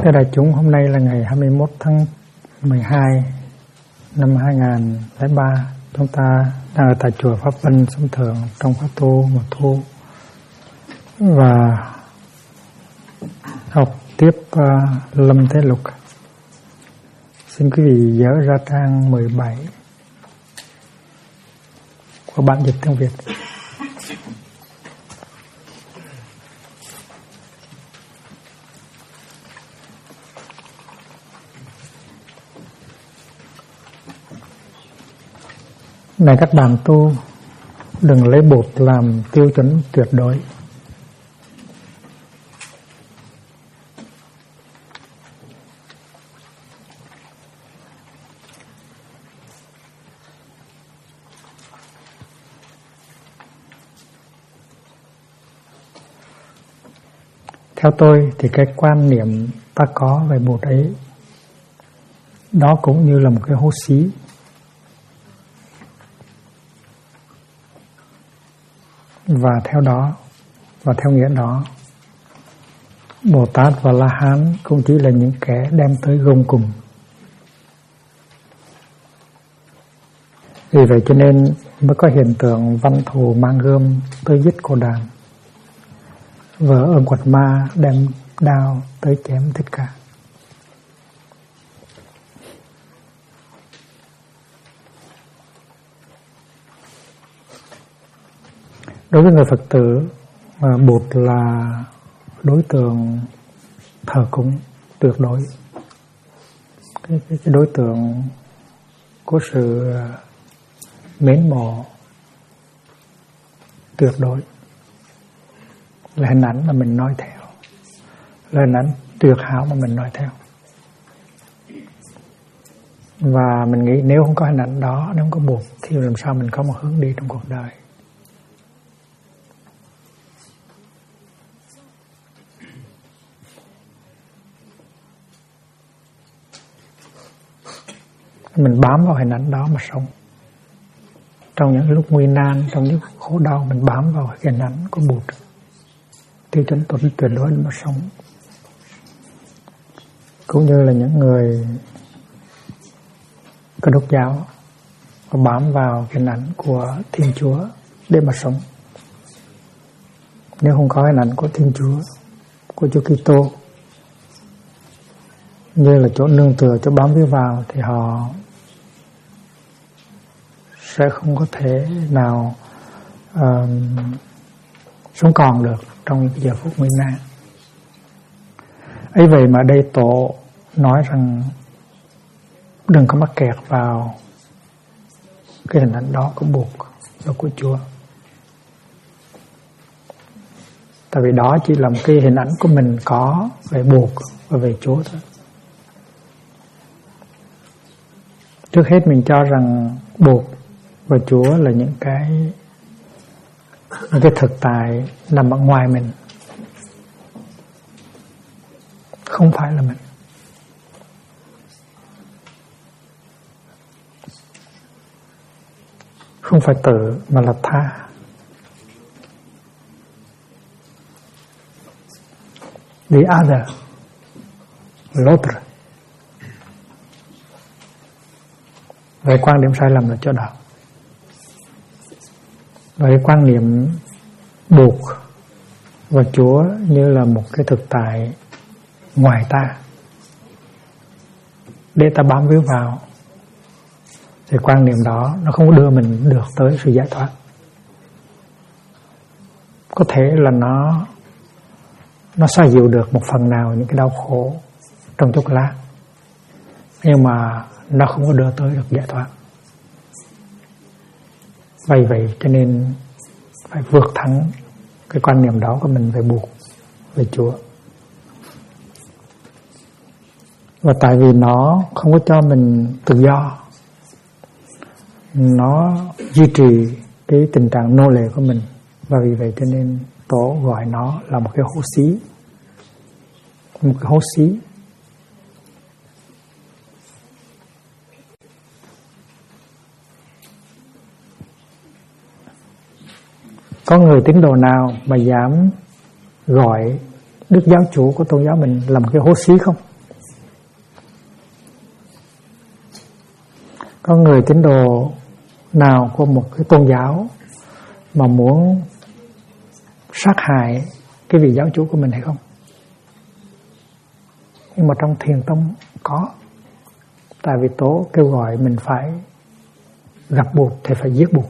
Thưa đại chúng, hôm nay là ngày 21 tháng 12 năm 2003. Chúng ta đang ở tại chùa Pháp Vân Sông Thượng trong khóa tu mùa thu và học tiếp Lâm Thế Lục. Xin quý vị dỡ ra trang 17 của bản dịch tiếng Việt. Này các bạn tu, đừng lấy bột làm tiêu chuẩn tuyệt đối. Theo tôi thì cái quan niệm ta có về bột ấy, đó cũng như là một cái hố xí. Và theo đó, và theo nghĩa đó, Bồ Tát và La Hán cũng chỉ là những kẻ đem tới gông cùng. Vì vậy cho nên mới có hiện tượng văn thù mang gươm tới giết Cô Đàm, vợ ông Quạt Ma đem đao tới chém Thích Ca. Đối với người Phật tử, bột là đối tượng thờ cúng tuyệt đối, cái đối tượng có sự mến mộ tuyệt đối, là hình ảnh mà mình nói theo, là hình ảnh tuyệt hảo mà mình nói theo. Và mình nghĩ nếu không có hình ảnh đó, nếu không có bột thì làm sao mình có một hướng đi trong cuộc đời. Mình bám vào hình ảnh đó mà sống. Trong những lúc nguy nan, trong những khổ đau, mình bám vào hình ảnh của Bụt, tiêu chuẩn tuyệt đối mà sống. Cũng như là những người Cơ Đốc giáo bám vào hình ảnh của Thiên Chúa để mà sống. Nếu không có hình ảnh của Thiên Chúa, của Chúa Kitô như là chỗ nương tựa, chỗ bám víu vào, thì họ sẽ không có thể nào sống còn được trong những giờ phút nguy nan. Ấy vậy mà đây Tổ nói rằng đừng có mắc kẹt vào cái hình ảnh đó của Bụt và của Chúa. Tại vì đó chỉ là một cái hình ảnh của mình có về Bụt và về Chúa thôi. Trước hết mình cho rằng Bụt và Chúa là những cái thực tại nằm ở ngoài mình, không phải là mình. Không phải tự mà là tha. The other, l'autre. Vậy quan điểm sai lầm là chỗ đó. Vậy quan niệm Bụt và Chúa như là một cái thực tại ngoài ta để ta bám víu vào, thì quan niệm đó nó không đưa mình được tới sự giải thoát. Có thể là nó xoa dịu được một phần nào những cái đau khổ trong chốc lát, nhưng mà nó không có đưa tới được giải thoát. Vậy cho nên phải vượt thắng cái quan niệm đó của mình về Bụt, về Chúa. Và tại vì nó không có cho mình tự do, nó duy trì cái tình trạng nô lệ của mình, và vì vậy cho nên Tổ gọi nó là một cái hố xí. Một cái hố xí. Có người tín đồ nào mà dám gọi Đức giáo chủ của tôn giáo mình là một cái hố xí không? Có người tín đồ nào của một cái tôn giáo mà muốn sát hại cái vị giáo chủ của mình hay không? Nhưng mà trong Thiền tông có. Tại vì Tổ kêu gọi mình phải gặp Bụt thì phải giết Bụt,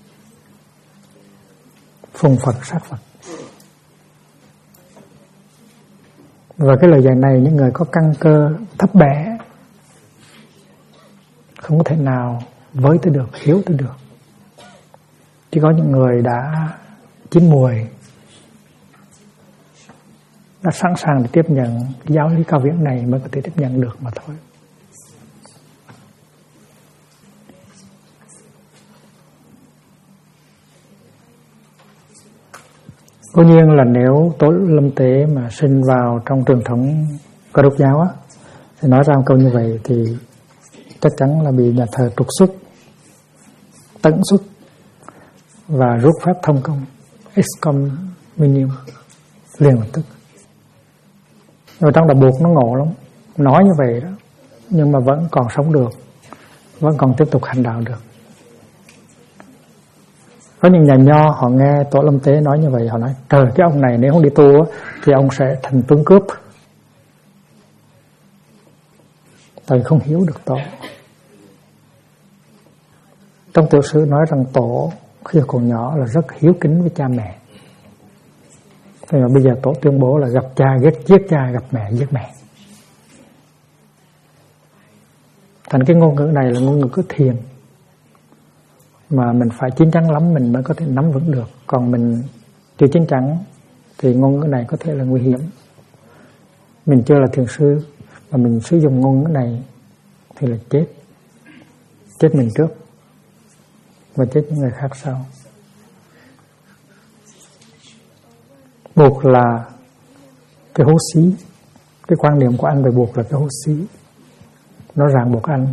phùng Phật sát Phật. Và cái lời dạy này những người có căn cơ thấp bé không có thể nào với tới được, hiểu tới được. Chỉ có những người đã chín mùi, đã sẵn sàng để tiếp nhận cái giáo lý cao viễn này mới có thể tiếp nhận được mà thôi. Cố nhiên là nếu Tổ Lâm Tế mà sinh vào trong truyền thống Cơ Đốc giáo á, thì nói ra một câu như vậy thì chắc chắn là bị nhà thờ trục xuất, tận xuất và rút phép thông công, excommunium liền lập tức. Rồi trong đạo Buộc nó ngộ lắm, nói như vậy đó, nhưng mà vẫn còn sống được, vẫn còn tiếp tục hành đạo được. Có những nhà nho họ nghe Tổ Lâm Tế nói như vậy, họ nói trời, cái ông này nếu không đi tu thì ông sẽ thành tướng cướp. Tại vì không hiểu được Tổ. Trong tiểu sử nói rằng Tổ khi còn nhỏ là rất hiếu kính với cha mẹ. Thế mà bây giờ Tổ tuyên bố là gặp cha giết cha, gặp mẹ giết mẹ. Thành cái ngôn ngữ này là ngôn ngữ của thiền, mà mình phải chín chắn lắm mình mới có thể nắm vững được. Còn mình chưa chín chắn thì ngôn ngữ này có thể là nguy hiểm. Mình chưa là thiền sư mà mình sử dụng ngôn ngữ này thì là chết. Chết mình trước và chết những người khác sau. Buộc là cái hố xí. Cái quan niệm của anh về buộc là cái hố xí. Nó ràng buộc anh.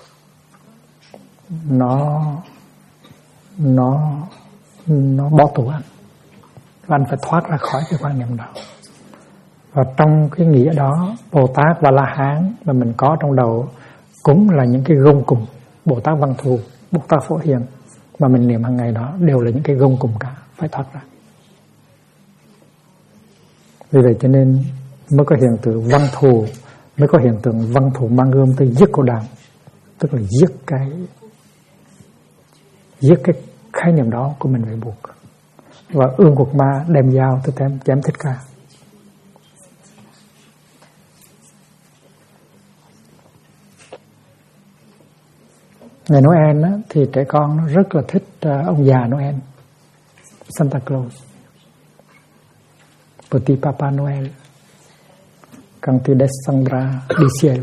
Nó bỏ tù anh. Và anh phải thoát ra khỏi cái quan niệm đó. Và trong cái nghĩa đó, Bồ Tát và La Hán mà mình có trong đầu cũng là những cái gông cùng. Bồ Tát Văn Thù, Bồ Tát Phổ Hiền mà mình niệm hàng ngày đó đều là những cái gông cùng cả, phải thoát ra. Vì vậy cho nên mới có hiện tượng văn thù, mới có hiện tượng văn thù mang gươm tới giết cô đàm, tức là giết cái khái niệm đó của mình về buộc. Và Ương Quật Ma đem dao tới chém Thích Ca. Ngày Noel á, thì trẻ con nó rất là thích ông già Noel, Santa Claus, Petit Papa Noel, Quand tu descendras du ciel.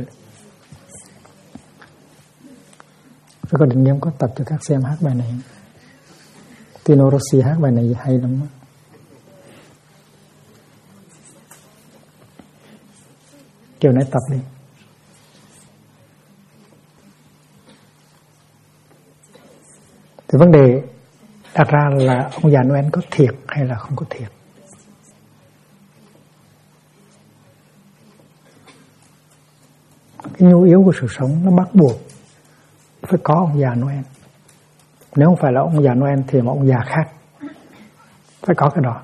Rồi có định nhóm có tập cho các xem hát bài này. Tino Rossi hát bài này hay lắm. Chiều nay tập đi. Thì vấn đề đặt ra là ông già Noel có thiệt hay là không có thiệt. Cái nhu yếu của sự sống nó bắt buộc phải có ông già Noel. Nếu không phải là ông già Noel thì một ông già khác phải có cái đó.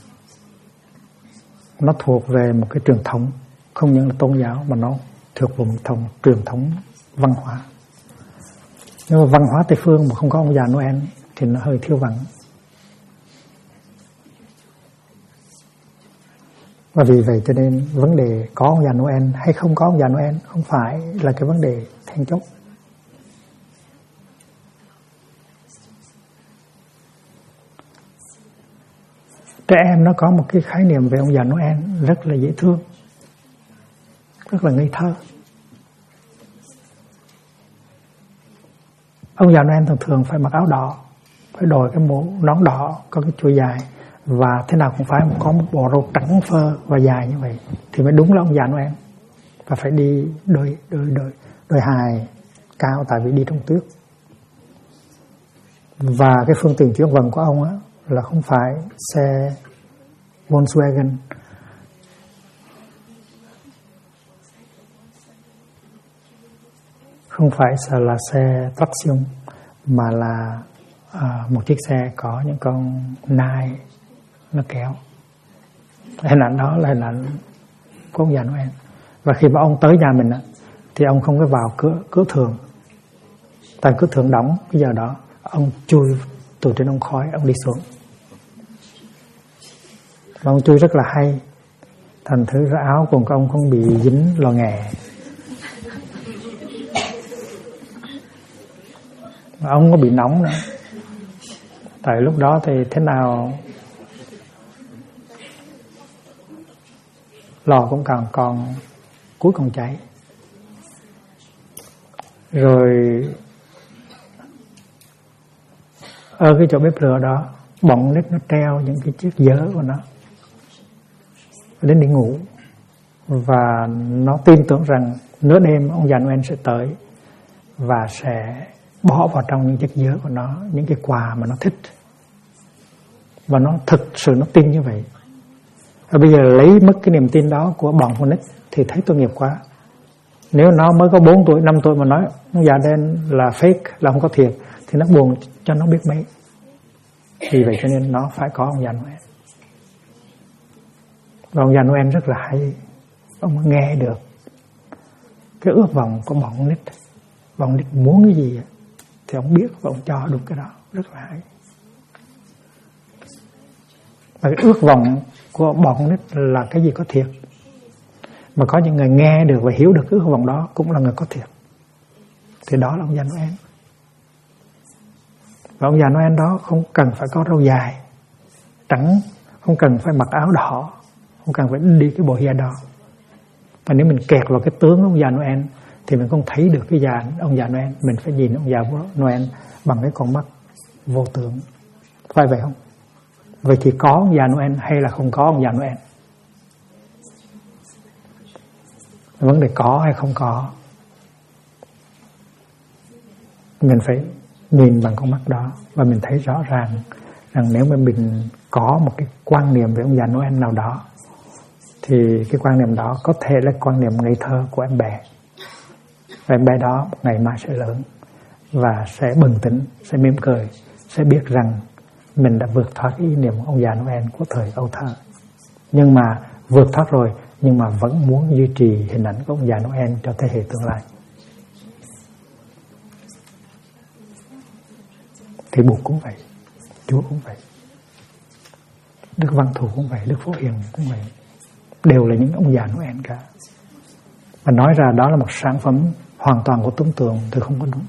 Nó thuộc về một cái truyền thống, không những là tôn giáo mà nó thuộc về một truyền thống văn hóa. Nhưng mà văn hóa Tây phương mà không có ông già Noel thì nó hơi thiếu vắng. Và vì vậy cho nên vấn đề có ông già Noel hay không có ông già Noel không phải là cái vấn đề then chốt. Trẻ em nó có một cái khái niệm về ông già Noel rất là dễ thương, rất là ngây thơ. Ông già Noel thường thường phải mặc áo đỏ, phải đội cái mũ nón đỏ có cái chuôi dài, và thế nào cũng phải có một bộ râu trắng phơ và dài như vậy thì mới đúng là ông già Noel. Và phải đi đôi hài cao tại vì đi trong tuyết. Và cái phương tiện chuyển vận của ông á là không phải xe Volkswagen, không phải là xe traction mà là một chiếc xe có những con nai nó kéo. Hình ảnh đó là hình ảnh của ông già Noel. Và khi mà ông tới nhà mình thì ông không có vào cửa thường, tại cửa thường đóng. Cái giờ đó ông chui từ trên ống khói ông đi xuống, và ông chui rất là hay, thành thử ra áo quần của ông không bị dính lò nghè. Mà ông không có bị nóng nữa, tại lúc đó thì thế nào lò cũng còn cuối còn cháy. Rồi ở cái chỗ bếp lửa đó, bọn nít nó treo những cái chiếc dớ của nó đến đi ngủ, và nó tin tưởng rằng nửa đêm ông già Noel sẽ tới và sẽ bỏ vào trong những chiếc dớ của nó những cái quà mà nó thích. Và nó thực sự nó tin như vậy. Và bây giờ lấy mất cái niềm tin đó của bọn con nít thì thấy tội nghiệp quá. Nếu nó mới có 4 tuổi, 5 tuổi mà nói ông già đen là fake, là không có thiệt, thì nó buồn cho nó biết mấy. Vì vậy cho nên nó phải có ông già Noel. Và ông già Noel rất là hay. Ông nghe được cái ước vọng của bọn nít. Bọn nít muốn cái gì thì ông biết và ông cho đúng cái đó. Rất là hay. Và cái ước vọng của bọn nít là cái gì có thiệt. Mà có những người nghe được và hiểu được cái ước vọng đó cũng là người có thiệt. Thì đó là ông già Noel. Và ông già Noel đó không cần phải có râu dài trắng, không cần phải mặc áo đỏ, không cần phải đi cái bộ hia đỏ. Và nếu mình kẹt vào cái tướng ông già Noel thì mình không thấy được cái ông già Noel. Mình phải nhìn ông già Noel bằng cái con mắt vô tướng. Phải vậy không? Vậy thì có ông già Noel hay là không có ông già Noel? Vấn đề có hay không có, mình phải nhìn bằng con mắt đó. Và mình thấy rõ ràng rằng nếu mà mình có một cái quan niệm về ông già Noel nào đó, thì cái quan niệm đó có thể là quan niệm ngây thơ của em bé. Và em bé đó ngày mai sẽ lớn và sẽ bừng tỉnh, sẽ mỉm cười, sẽ biết rằng mình đã vượt thoát ý niệm ông già Noel của thời ấu thơ. Nhưng mà vượt thoát rồi, nhưng mà vẫn muốn duy trì hình ảnh của ông già Noel cho thế hệ tương lai. Thì Bụt cũng vậy, Chúa cũng vậy, Đức Văn Thù cũng vậy, Đức Phổ Hiền cũng vậy. Đều là những ông già Noel cả. Và nói ra đó là một sản phẩm hoàn toàn của tưởng tượng thì không có đúng.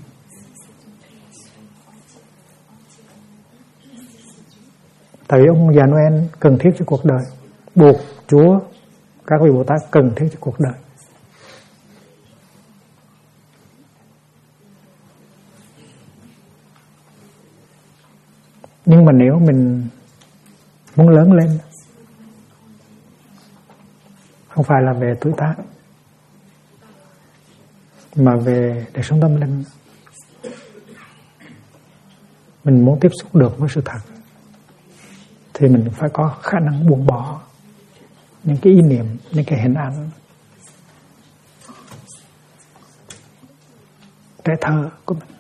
Tại vì ông già Noel cần thiết cho cuộc đời. Bụt, Chúa, các vị Bồ Tát cần thiết cho cuộc đời. Nhưng mà nếu mình muốn lớn lên, không phải là về tuổi tác, mà về đời sống tâm linh, mình muốn tiếp xúc được với sự thật, thì mình phải có khả năng buông bỏ những cái ý niệm, những cái hình ảnh trẻ thơ của mình.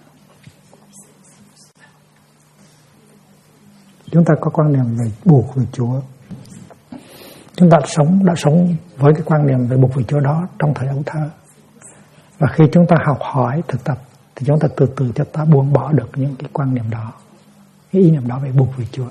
Chúng ta có quan niệm về Bụt, về Chúa. Chúng ta đã sống với cái quan niệm về Bụt, về Chúa đó trong thời ấu thơ. Và khi chúng ta học hỏi, thực tập, thì chúng ta từ từ cho ta buông bỏ được những cái quan niệm đó, cái ý niệm đó về Bụt, về Chúa.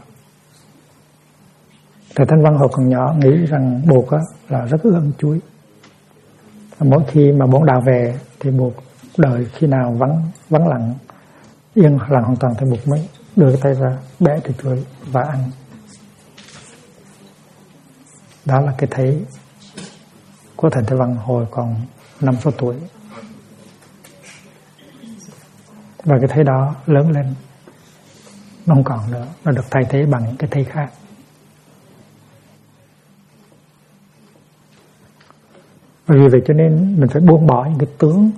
Thầy Thanh Văn hồi còn nhỏ nghĩ rằng Bụt là rất ưa chuối. Mỗi khi mà bổn đạo về thì Bụt đợi khi nào vắng lặng, yên lặng hoàn toàn thì Bụt mới đưa cái tay ra bẻ thịt chuối và ăn. Đó là cái thấy của thầy Thanh Văn hồi còn 5-6 tuổi. Và cái thấy đó lớn lên nó không còn nữa, nó được thay thế bằng những cái thấy khác. Vì vậy cho nên mình phải buông bỏ những cái tướng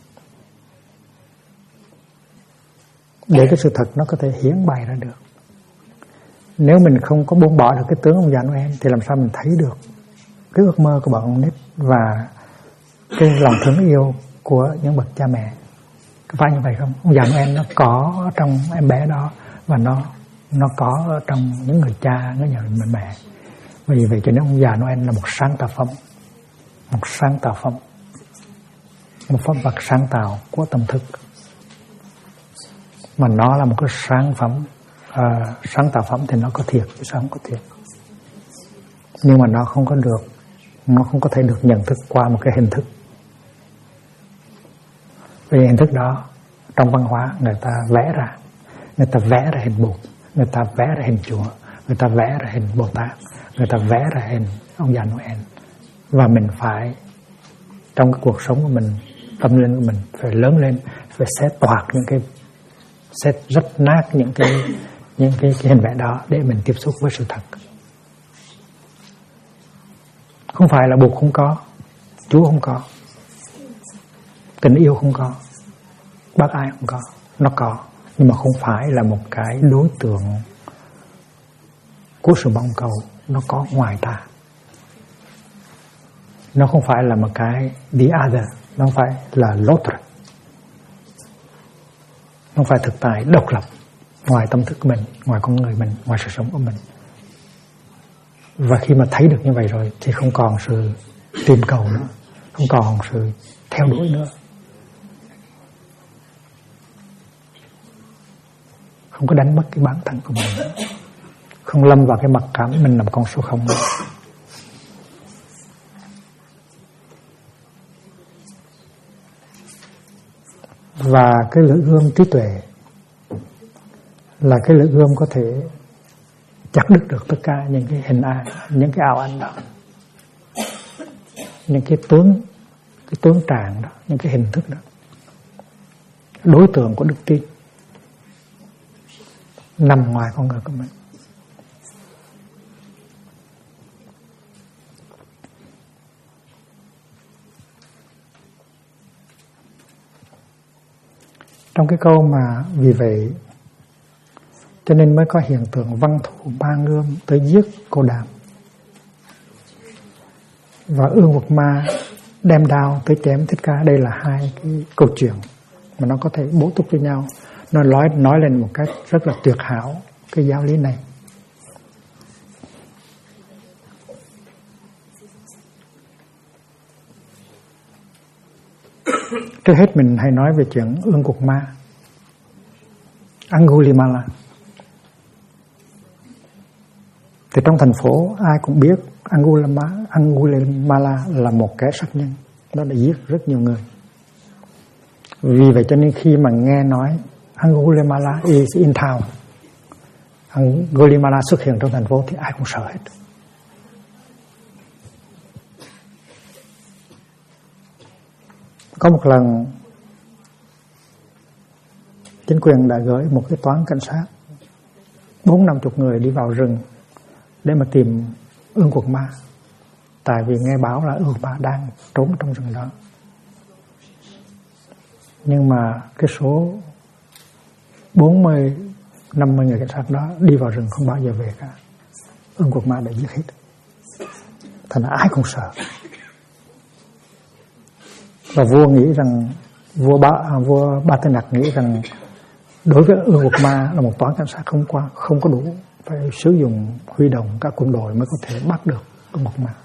để cái sự thật nó có thể hiển bày ra được. Nếu mình không có buông bỏ được cái tướng ông già Noel thì làm sao mình thấy được cái ước mơ của bọn ông nít và cái lòng thương yêu của những bậc cha mẹ. Có phải như vậy không? Ông già Noel nó có ở trong em bé đó, và nó có ở trong những người cha, những người mẹ. Vì vậy cho nên ông già Noel là một sáng tạo phẩm, một pháp vật sáng tạo của tâm thức, mà nó là một cái sáng tạo phẩm thì nó có thiệt chứ sao không có thiệt. Nhưng mà nó không có thể được nhận thức qua một cái hình thức. Vì hình thức đó trong văn hóa người ta vẽ ra hình Bụt, người ta vẽ ra hình chùa, người ta vẽ ra hình Bồ Tát, người ta vẽ ra hình ông già Noel. Và mình phải trong cái cuộc sống của mình, tâm linh của mình phải lớn lên, phải xé toạc sẽ rất nát những cái hình vẽ đó để mình tiếp xúc với sự thật. Không phải là Bụt không có, Chúa không có, tình yêu không có, bác ái không có, nó có, nhưng mà không phải là một cái đối tượng của sự mong cầu, nó có ngoài ta. Nó không phải là một cái the other, nó không phải là l'autre, nó không phải thực tại độc lập ngoài tâm thức của mình, ngoài con người mình, ngoài sự sống của mình. Và khi mà thấy được như vậy rồi thì không còn sự tìm cầu nữa, không còn sự theo đuổi nữa, không có đánh mất cái bản thân của mình, không lâm vào cái mặc cảm mình làm con số không nữa. Và cái lưỡi gươm trí tuệ là cái lưỡi gươm có thể chặt đứt được tất cả những cái hình ảnh, những cái ảo ảnh đó, những cái tướng trạng đó, những cái hình thức đó. Đối tượng của đức tin nằm ngoài con người của mình. Trong cái câu mà vì vậy cho nên mới có hiện tượng Văn Thù Ba Ngương tới giết Cô Đàm, và Ương Quật Ma đem đao tới chém Thích Ca. Đây là hai cái câu chuyện mà nó có thể bổ túc với nhau. Nó nói lên một cách rất là tuyệt hảo cái giáo lý này. Trước hết mình hay nói về chuyện Ương Quật Ma, Angulimala. Thì trong thành phố ai cũng biết Angulimala là một kẻ sát nhân, nó đã giết rất nhiều người. Vì vậy cho nên khi mà nghe nói Angulimala is in town, Angulimala xuất hiện trong thành phố thì ai cũng sợ hết. Có một lần chính quyền đã gửi một cái toán cảnh sát 40-50 người đi vào rừng để mà tìm Ương Quật Ma, tại vì nghe báo là Ương Quật Ma đang trốn trong rừng đó. Nhưng mà cái số 40-50 người cảnh sát đó đi vào rừng không bao giờ về cả. Ương Quật Ma đã giết hết. Thành ra ai cũng sợ. Và vua nghĩ rằng vua Ba Tư Nặc nghĩ rằng đối với Ương Quật Ma là một toán cảnh sát không có đủ, phải sử dụng huy động các quân đội mới có thể bắt được Ương Quật Ma.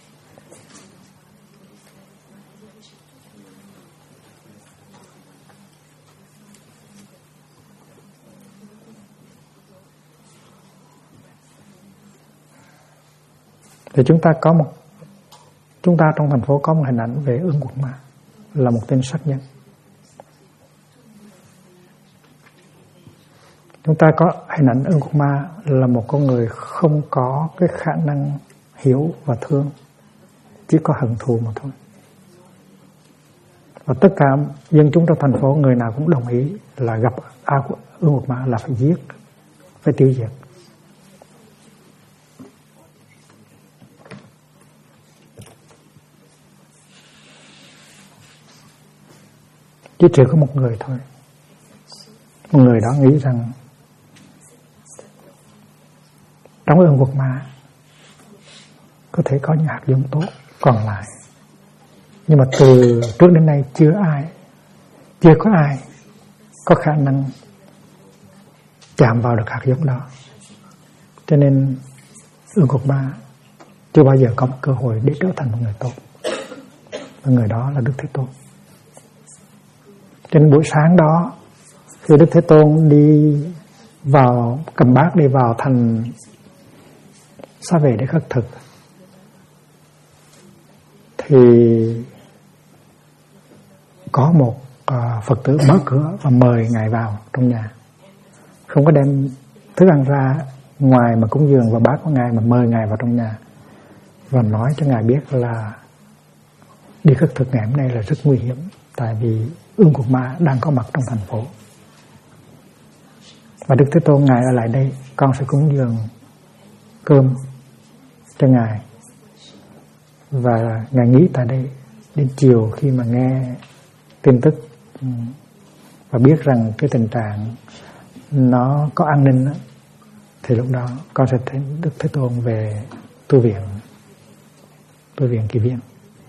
Thì chúng ta trong thành phố có một hình ảnh về Ương Quật Ma là một tên sát nhân. Chúng ta có hình ảnh Ương Quật Ma là một con người không có cái khả năng hiểu và thương, chỉ có hận thù mà thôi. Và tất cả dân chúng trong thành phố người nào cũng đồng ý là gặp Ương Quật Ma là phải giết, phải tiêu diệt. Chỉ có một người thôi. Một người đó nghĩ rằng trong Ương Quật Ma có thể có những hạt giống tốt còn lại. Nhưng mà từ trước đến nay chưa có ai có khả năng chạm vào được hạt giống đó. Cho nên Ương Cục Ma chưa bao giờ có một cơ hội để trở thành một người tốt, và người đó là Đức Thế Tôn. Trên buổi sáng đó, khi Đức Thế Tôn đi vào, cầm bát đi vào thành Xá Vệ để khất thực, thì có một Phật tử mở cửa và mời Ngài vào trong nhà. Không có đem thức ăn ra ngoài mà cúng dường vào bát của Ngài, mà mời Ngài vào trong nhà và nói cho Ngài biết là đi khất thực ngày hôm nay là rất nguy hiểm, tại vì Ương Cục Ma đang có mặt trong thành phố. Và Đức Thế Tôn Ngài ở lại đây, con sẽ cúng dường cơm cho Ngài. Và Ngài nghỉ tại đây đến chiều, khi mà nghe tin tức và biết rằng cái tình trạng nó có an ninh đó, thì lúc đó con sẽ thấy Đức Thế Tôn về tu viện Kỳ Viên.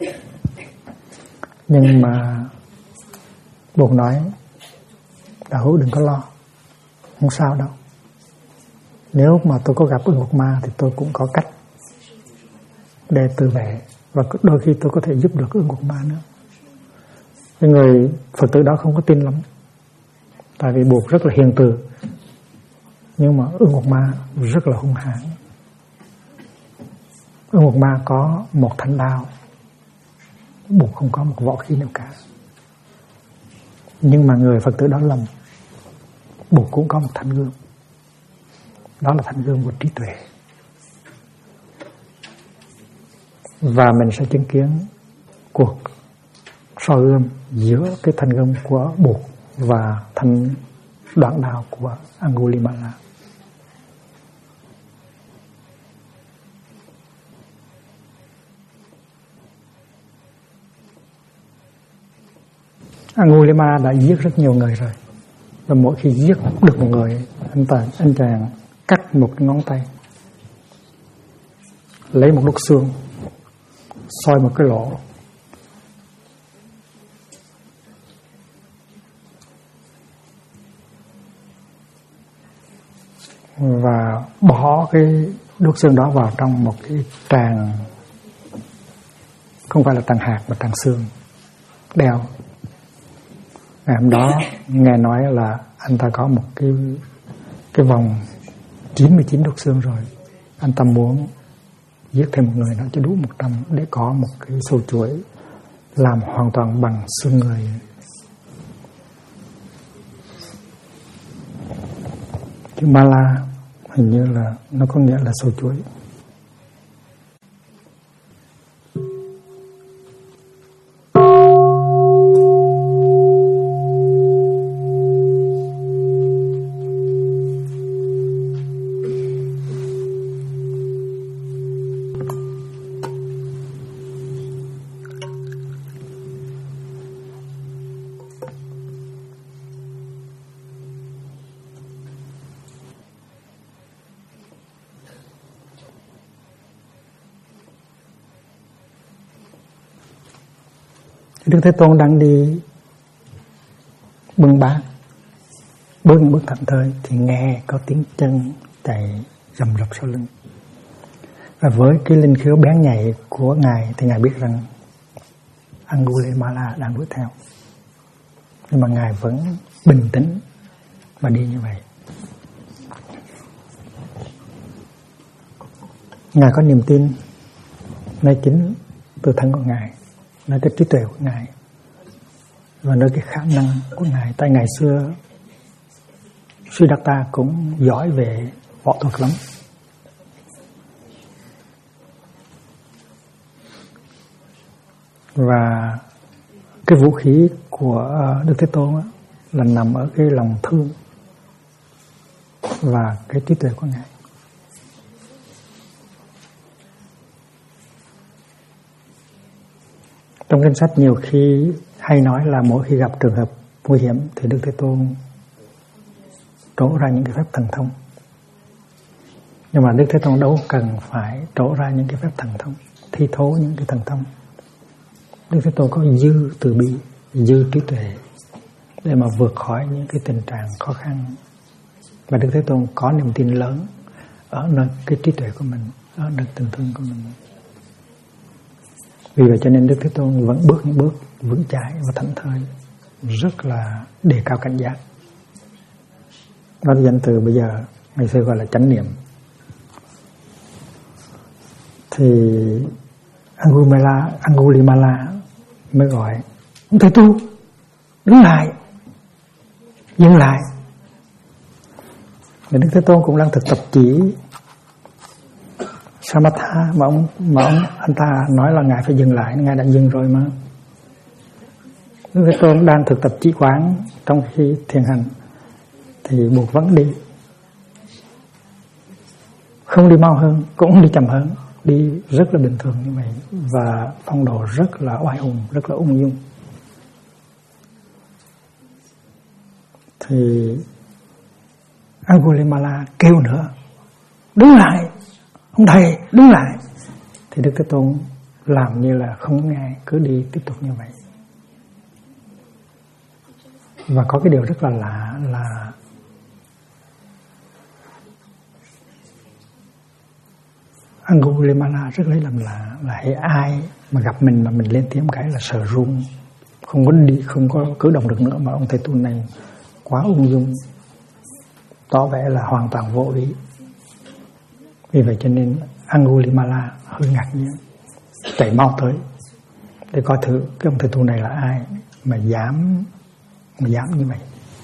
Nhưng mà Bụt nói Đạo hữu đừng có lo, không sao đâu. Nếu mà tôi có gặp Ương Cục Ma thì tôi cũng có cách để tự vệ, và đôi khi tôi có thể giúp được Ương Cục Ma nữa. Cái người Phật tử đó không có tin lắm, tại vì Bụt rất là hiền từ, nhưng mà Ương Cục Ma rất là hung hãn. Ương Cục Ma có một thanh đao, Bụt không có một võ khí nào cả. Nhưng mà người Phật tử đó lầm, Bụt cũng có một thanh gươm, đó là thanh gươm của trí tuệ. Và mình sẽ chứng kiến cuộc soi gươm giữa cái thanh gươm của Bụt và thanh đoạn đao của Angulimala. Angulimala đã giết rất nhiều người rồi, và mỗi khi giết được một người, anh chàng cắt một cái ngón tay, lấy một đốt xương, soi một cái lỗ, và bỏ cái đốt xương đó vào trong một cái tràng, không phải là tràng hạt mà tràng xương, đeo. Ngày hôm đó nghe nói là anh ta có một cái vòng 99 đốt xương rồi. Anh ta muốn giết thêm một người nữa cho đủ 100 để có một cái sâu chuỗi làm hoàn toàn bằng xương người. Chữ Mala hình như là nó có nghĩa là sâu chuỗi. Đức Thế Tôn đang đi bưng bát, bước những bước thảnh thơi thì nghe có tiếng chân chạy rầm rập sau lưng. Và với cái linh khiếu bén nhạy của Ngài thì Ngài biết rằng Angulimala đang đuổi theo. Nhưng mà Ngài vẫn bình tĩnh và đi như vậy. Ngài có niềm tin nơi chính từ thân của Ngài, nơi cái trí tuệ của Ngài và nơi cái khả năng của Ngài. Tại ngày xưa Siddhartha cũng giỏi về võ thuật lắm. Và cái vũ khí của Đức Thế Tôn á, là nằm ở cái lòng thương và cái trí tuệ của Ngài. Trong kinh sách nhiều khi hay nói là mỗi khi gặp trường hợp nguy hiểm thì Đức Thế Tôn trổ ra những cái phép thần thông. Nhưng mà Đức Thế Tôn đâu cần phải trổ ra những cái phép thần thông, thi thố những cái thần thông. Đức Thế Tôn có dư từ bi, dư trí tuệ để mà vượt khỏi những cái tình trạng khó khăn. Và Đức Thế Tôn có niềm tin lớn ở nơi cái trí tuệ của mình, ở nơi tình thương của mình. Vì vậy cho nên Đức Thế Tôn vẫn bước những bước vững chãi và thảnh thơi, rất là đề cao cảnh giác. Đó là danh từ bây giờ ngày xưa gọi là chánh niệm. Thì Angulimala mới gọi: ông thầy tu, đứng lại, dừng lại. Và Đức Thế Tôn cũng đang thực tập chỉ Samatha mà anh ta nói là ngài phải dừng lại, ngài đã dừng rồi mà. Đức Thế Tôn đang thực tập chỉ quán trong khi thiền hành thì buộc vẫn đi, không đi mau hơn cũng không đi chậm hơn, đi rất là bình thường như vậy, và phong độ rất là oai hùng, rất là ung dung. Thì Angulimala kêu nữa: đứng lại, ông thầy, đứng lại. Thì Đức Thế Tôn làm như là không nghe, cứ đi tiếp tục như vậy. Và có cái điều rất là lạ là Angulimala rất lấy làm lạ là hễ ai mà gặp mình mà mình lên tiếng cái là sợ run, không có đi, không có cử động được nữa. Mà ông thầy tu này quá ung dung, tỏ vẻ là hoàn toàn vô ý. Vì vậy cho nên Angulimala hơi ngạc nhiên, chạy mau tới để coi thử cái ông thầy tu này là ai mà dám như vậy.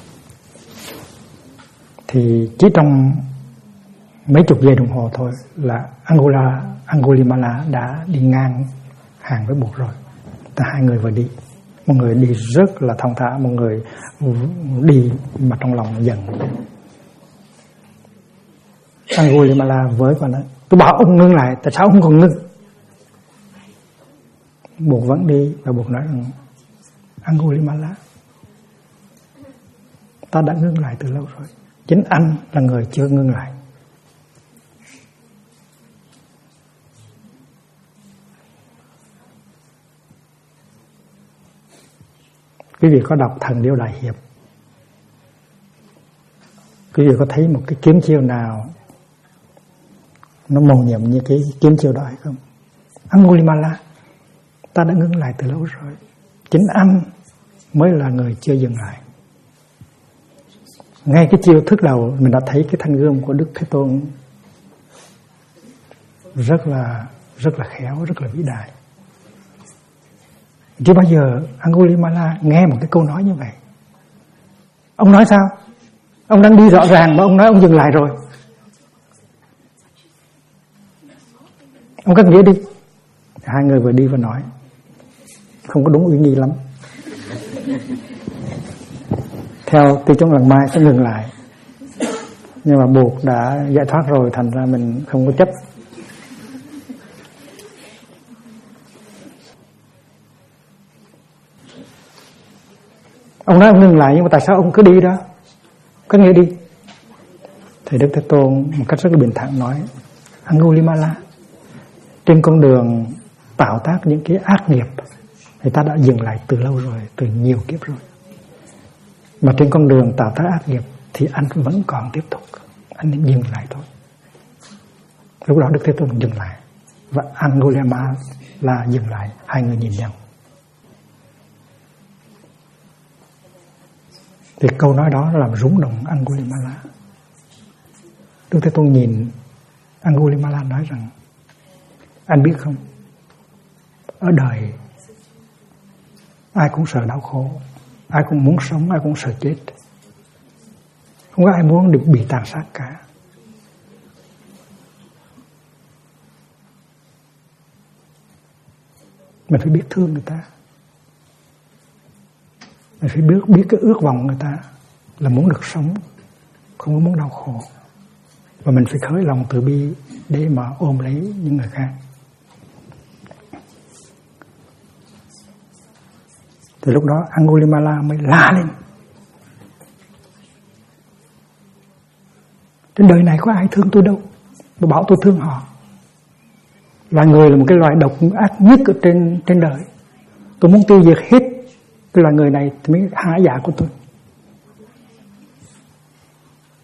Thì chỉ trong mấy chục giây đồng hồ thôi là Angulimala đã đi ngang hàng với Bụt rồi. Hai người vừa đi, một người đi rất là thong thả, một người đi mà trong lòng giận. Angulimala với con nói: tôi bảo ông ngưng lại, tại sao ông còn ngưng? Bụt vẫn đi, và Bụt nói rằng: Angulimala, ta đã ngưng lại từ lâu rồi, chính anh là người chưa ngưng lại. Quý vị có đọc Thần Điêu Đại Hiệp, quý vị có thấy một cái kiếm chiêu nào nó mầu nhiệm như cái kiếm chiêu đó hay không? Angulimala, ta đã ngưng lại từ lâu rồi, chính anh mới là người chưa dừng lại. Ngay cái chiêu thức đầu mình đã thấy cái thanh gươm của Đức Thế Tôn rất là khéo, rất là vĩ đại. Chứ bao giờ Angulimala nghe một cái câu nói như vậy. Ông nói sao? Ông đang đi rõ ràng mà ông nói ông dừng lại rồi. Ông cắt nghĩa đi. Hai người vừa đi vừa nói, không có đúng uy nghi lắm. Theo Tư Chúng Lần Mai sẽ ngừng lại, nhưng mà Bụt đã giải thoát rồi, thành ra mình không có chấp. Ông nói ông ngừng lại, nhưng mà tại sao ông cứ đi đó? Có nghĩa đi. Thì Đức Thế Tôn một cách rất là bình thản nói: Angulimala, trên con đường tạo tác những cái ác nghiệp thì ta đã dừng lại từ lâu rồi, từ nhiều kiếp rồi. Mà trên con đường tạo tác ác nghiệp thì anh vẫn còn tiếp tục, anh nên dừng lại thôi. Lúc đó Đức Thế Tôn dừng lại, và Angulimala dừng lại. Hai người nhìn nhau. Thì câu nói đó làm rung động Angulimala. Đức Thế Tôn nhìn Angulimala nói rằng: anh biết không, ở đời ai cũng sợ đau khổ, ai cũng muốn sống, ai cũng sợ chết. Không có ai muốn được bị tàn sát cả. Mình phải biết thương người ta, mình phải biết cái ước vọng người ta là muốn được sống, không có muốn đau khổ. Và mình phải khởi lòng từ bi để mà ôm lấy những người khác. Thì lúc đó Angulimala mới la lên: trên đời này có ai thương tôi đâu, tôi bảo tôi thương họ. Loài người là một cái loài độc ác nhất ở trên đời. Tôi muốn tiêu diệt hết cái loài người này thì mới hạ dạ của tôi.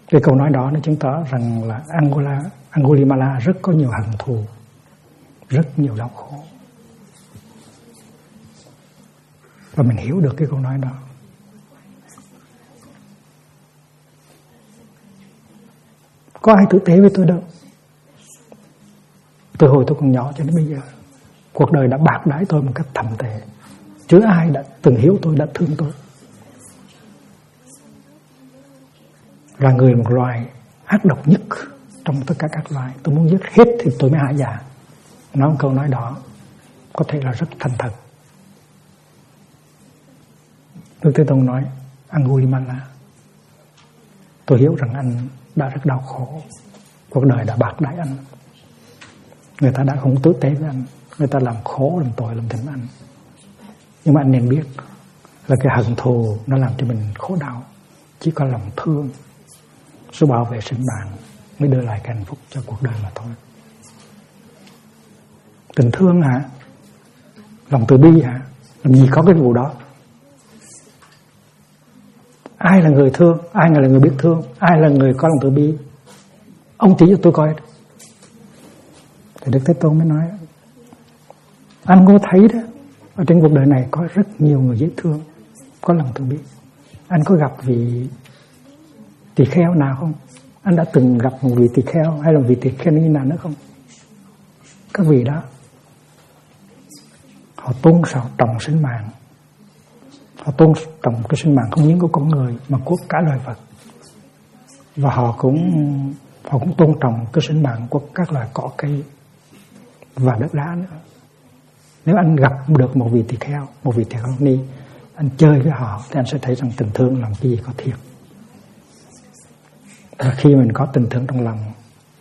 Cái câu nói đó nó chứng tỏ rằng là Angulimala rất có nhiều hận thù, rất nhiều đau khổ. Và mình hiểu được cái câu nói đó. Có ai tử tế với tôi đâu. Từ hồi tôi còn nhỏ cho đến bây giờ, cuộc đời đã bạc đãi tôi một cách thậm tệ. Chứ ai đã từng hiểu tôi, đã thương tôi. Là người một loài ác độc nhất trong tất cả các loài. Tôi muốn giết hết thì tôi mới hả dạ. Nói một câu nói đó có thể là rất thành thật. Đức Thế Tôn nói: Angulimala, tôi hiểu rằng anh đã rất đau khổ. Cuộc đời đã bạc đãi anh. Người ta đã không tử tế với anh, người ta làm khổ, làm tội, làm thịnh anh. Nhưng mà anh nên biết là cái hận thù nó làm cho mình khổ đau. Chỉ có lòng thương, sự bảo vệ sinh mạng mới đưa lại cái hạnh phúc cho cuộc đời mà thôi. Tình thương hả? Lòng từ bi hả? Làm gì có cái vụ đó. Ai là người thương? Ai là người biết thương? Ai là người có lòng từ bi? Ông chỉ cho tôi coi. Thì Đức Thế Tôn mới nói: anh có thấy đó, ở trên cuộc đời này có rất nhiều người dễ thương, có lòng từ bi. Anh có gặp vị tỳ kheo nào không? Anh đã từng gặp một vị tỳ kheo hay là vị tỳ kheo như nào nữa không? Các vị đó họ tôn trọng sinh mạng. Họ tôn trọng cái sinh mạng không những của con người mà của cả loài vật. Và họ cũng tôn trọng cái sinh mạng của các loài cỏ cây và đất đá nữa. Nếu anh gặp được một vị tỳ kheo, một vị tỳ kheo ni, anh chơi với họ thì anh sẽ thấy rằng tình thương làm cái gì có thiệt. Và khi mình có tình thương trong lòng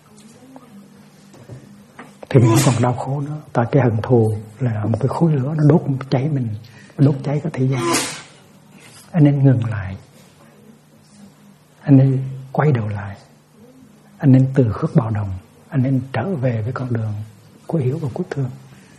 thì mình không còn đau khổ nữa. Tại cái hận thù là một cái khối lửa, nó đốt cháy mình, đốt cháy cái thế gian. Anh nên ngừng lại, anh nên quay đầu lại, anh nên từ khước bạo động, anh nên trở về với con đường của hiểu và của thương.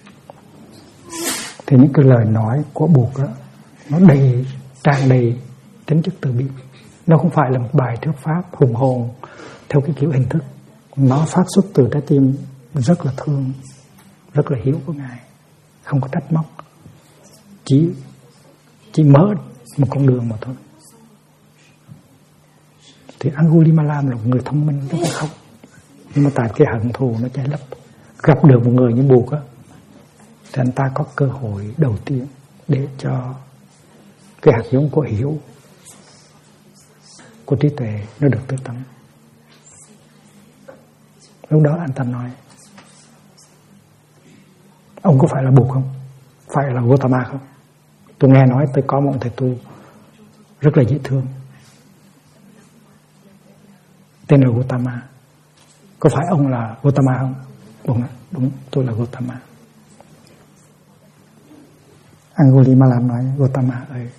Thì những cái lời nói của Bụt đó, nó tràn đầy tính chất từ bi. Nó không phải là một bài thuyết pháp hùng hồn theo cái kiểu hình thức. Nó phát xuất từ trái tim rất là thương, rất là hiểu của Ngài, không có trách móc, chỉ mở một con đường mà thôi. Thì Angulimala là một người thông minh, rất là không. Nhưng mà tại cái hận thù nó che lấp. Gặp được một người như Bụt á, thì anh ta có cơ hội đầu tiên để cho cái hạt giống của hiểu, của trí tuệ nó được tươi tắn. Lúc đó anh ta nói: ông có phải là Bụt không? Phải là Gautama không? Tôi nghe nói tôi có một thầy tu rất là dễ thương, tên là Gautama. Có phải ông là Gautama không? Đúng, tôi là Gautama. Angulimala nói: Gautama ơi,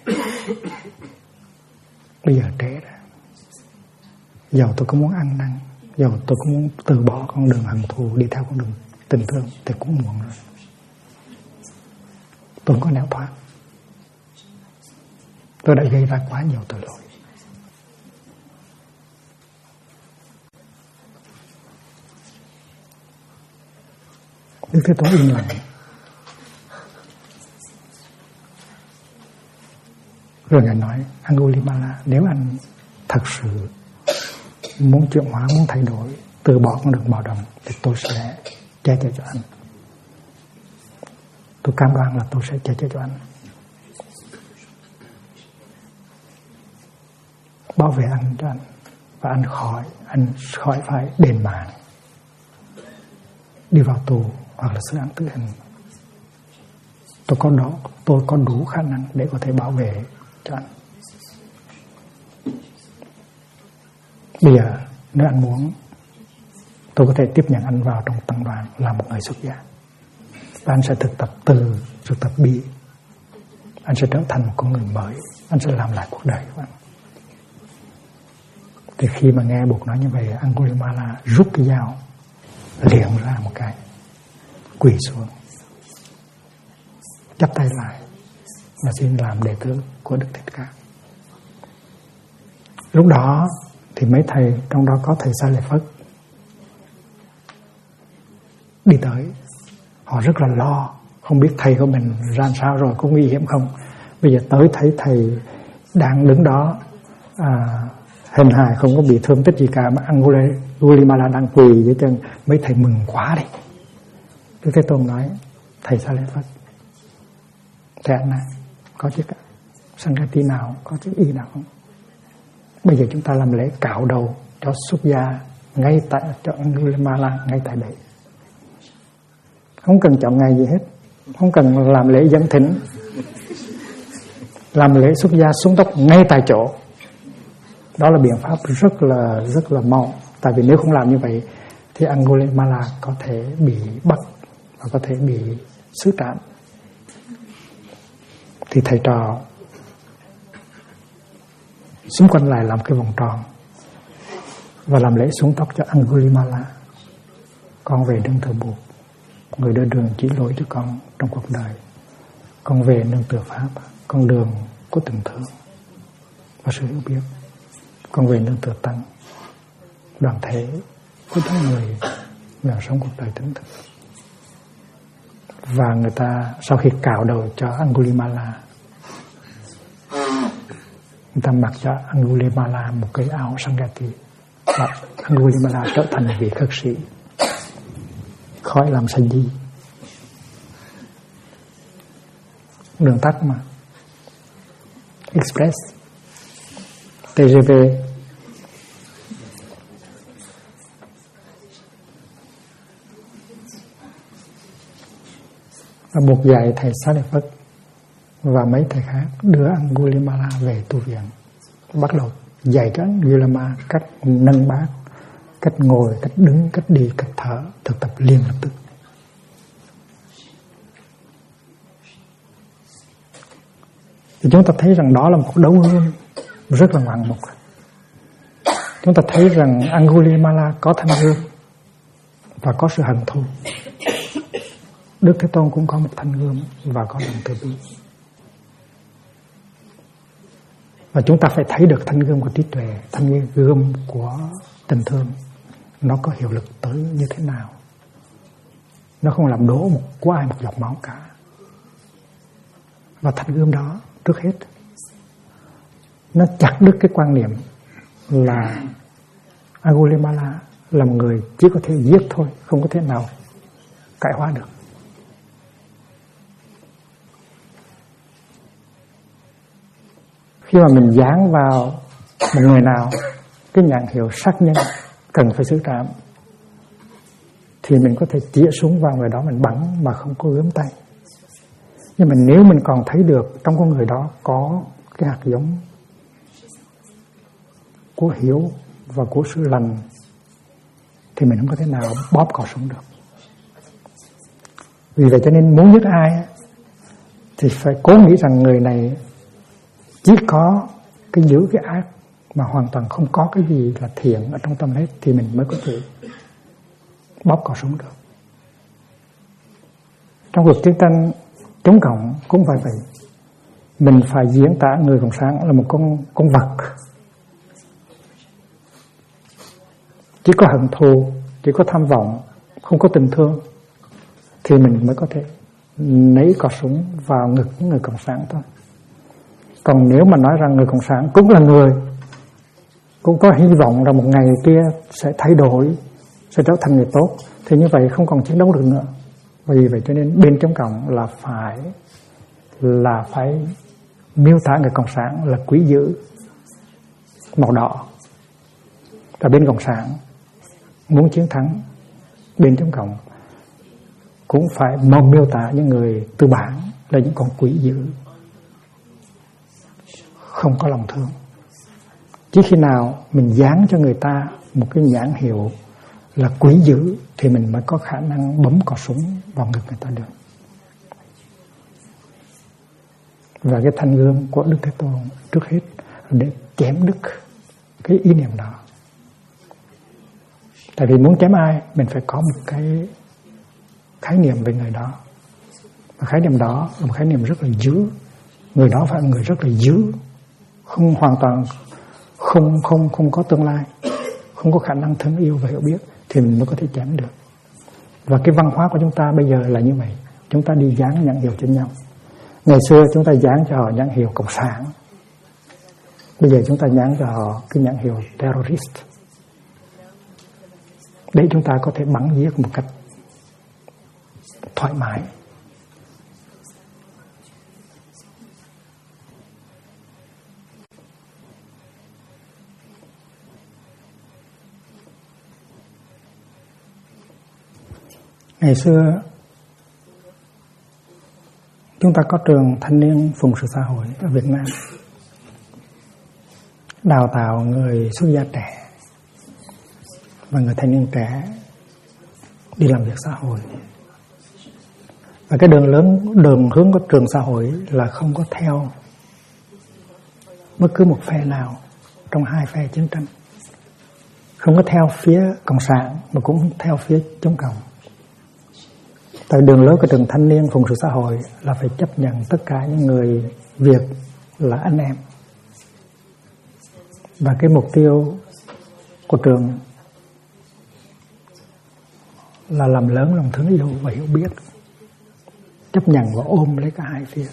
bây giờ trễ rồi. Dầu tôi có muốn ăn năn, dầu tôi có muốn từ bỏ con đường hận thù đi theo con đường tình thương thì cũng muộn rồi. Tôi không có nẻo thoát. Tôi đã gây ra quá nhiều tội lỗi. Đức Thế Tôn im lặng. Rồi Ngài nói: Angulimala, nếu anh thật sự muốn chuyển hóa, muốn thay đổi, từ bỏ con đường bạo động thì tôi sẽ che chở cho anh. Tôi cam đoan là tôi sẽ che chở cho anh, bảo vệ anh cho anh, và anh khỏi phải đền mạng, đi vào tù hoặc là xử án tử hình. Tôi có đủ khả năng để có thể bảo vệ cho anh. Bây giờ nếu anh muốn, tôi có thể tiếp nhận anh vào trong tăng đoàn làm một người xuất gia. Và anh sẽ thực tập từ sự tập bi. Anh sẽ trở thành một con người mới. Anh sẽ làm lại cuộc đời của anh. Thì khi mà nghe Bụt nói như vậy, Angulimala rút cái dao, liền ra một cái, quỳ xuống, chắp tay lại và xin làm đệ tử của Đức Thích Ca. Lúc đó thì mấy thầy trong đó có thầy Sa Lợi Phất đi tới. Họ rất là lo, không biết thầy của mình ra sao rồi, có nguy hiểm không. Bây giờ tới thấy thầy đang đứng đó hình hài, không có bị thương tích gì cả, mà Angulimala đang quỳ dưới chân. Mấy thầy mừng quá đi. Đức Thế Tôn nói: thầy Sa Lợi Phất, thầy anh này, có chiếc Sankati nào, có chiếc y nào không? Bây giờ chúng ta làm lễ cạo đầu cho xuất gia ngay tại cho Angulimala ngay tại đây. Không cần chọn ngày gì hết, không cần làm lễ dân thỉnh, làm lễ xuất gia xuống tóc ngay tại chỗ. Đó là biện pháp rất là mau. Tại vì nếu không làm như vậy thì Angulimala có thể bị bắt và có thể bị xử trảm. Thì thầy trò xung quanh lại làm cái vòng tròn và làm lễ xuống tóc cho Angulimala. Con về đừng thờ buộc, người đưa đường chỉ lối cho con trong cuộc đời. Con về nương tựa pháp, con đường của tình thương và sự hiểu biết. Con về nương tựa tăng, đoàn thể của những người sống cuộc đời tỉnh thức. Và người ta sau khi cạo đầu cho Angulimala, người ta mặc cho Angulimala một cái áo Sangati, và Angulimala trở thành vị khất sĩ, khỏi làm sanh di. Đường tắt mà, Express, TGV. Và buộc dạy thầy Sa Lợi Phất và mấy thầy khác đưa Angulimala về tu viện, bắt đầu dạy cho Angulimala cách nâng bát, cách ngồi, cách đứng, cách đi, cách thở, thực tập liền lập tức. Thì chúng ta thấy rằng đó là một đấu gương rất là ngoạn mục. Chúng ta thấy rằng Angulimala có thanh gươm và có sự hận thù. Đức Thế Tôn cũng có một thanh gươm và có lòng từ bi. Và chúng ta phải thấy được thanh gươm của trí tuệ, thanh gươm của tình thương, nó có hiệu lực tới như thế nào. Nó không làm đổ của ai một giọt máu cả. Và thanh gươm đó trước hết nó chặt đứt cái quan niệm là Angulimala là một người chỉ có thể giết thôi, không có thể nào cải hóa được. Khi mà mình dán vào một người nào cái nhãn hiệu sát nhân cần phải xử trảm, thì mình có thể chĩa súng vào người đó mình bắn mà không có gớm tay. Nhưng mà nếu mình còn thấy được trong con người đó có cái hạt giống của hiểu và của sự lành, thì mình không có thể nào bóp cò súng được. Vì vậy cho nên muốn giết ai thì phải cố nghĩ rằng người này chỉ có cái giữ cái ác mà hoàn toàn không có cái gì là thiện ở trong tâm hết, thì mình mới có thể bóp cò súng được. Trong cuộc chiến tranh chống cộng cũng phải vậy. Mình phải diễn tả người cộng sản là một con vật, chỉ có hận thù, chỉ có tham vọng, không có tình thương, thì mình mới có thể nấy cò súng vào ngực người cộng sản thôi. Còn nếu mà nói rằng người cộng sản cũng là người, cũng có hy vọng rằng một ngày kia sẽ thay đổi, sẽ trở thành người tốt, thì như vậy không còn chiến đấu được nữa. Vì vậy cho nên bên chống cộng là phải miêu tả người cộng sản là quý dữ, màu đỏ. Và bên cộng sản muốn chiến thắng bên chống cộng cũng phải miêu tả những người tư bản là những con quỷ dữ, không có lòng thương. Chỉ khi nào mình dán cho người ta một cái nhãn hiệu là quý dữ thì mình mới có khả năng bấm cò súng vào ngực người ta được. Và cái thanh gươm của Đức Thế Tôn trước hết để chém đứt cái ý niệm đó. Tại vì muốn chém ai mình phải có một cái khái niệm về người đó. Và khái niệm đó là một khái niệm rất là dữ. Người đó phải là người rất là dữ, không hoàn toàn không có tương lai, không có khả năng thương yêu và hiểu biết, thì mình mới có thể chém được. Và cái văn hóa của chúng ta bây giờ là như vậy. Chúng ta đi dán nhãn hiệu cho nhau. Ngày xưa chúng ta dán cho họ nhãn hiệu cộng sản, bây giờ chúng ta dán cho họ cái nhãn hiệu terrorist, để chúng ta có thể bắn giết một cách thoải mái. Ngày xưa chúng ta có trường thanh niên phụng sự xã hội ở Việt Nam, đào tạo người xuất gia trẻ và người thanh niên trẻ đi làm việc xã hội. Và cái đường hướng của trường xã hội là không có theo bất cứ một phe nào trong hai phe chiến tranh, không có theo phía cộng sản mà cũng không theo phía chống cộng. Tại đường lối của trường thanh niên phụng sự xã hội là phải chấp nhận tất cả những người Việt là anh em. Và cái mục tiêu của trường là làm lớn lòng thương yêu và hiểu biết, chấp nhận và ôm lấy cả hai phía.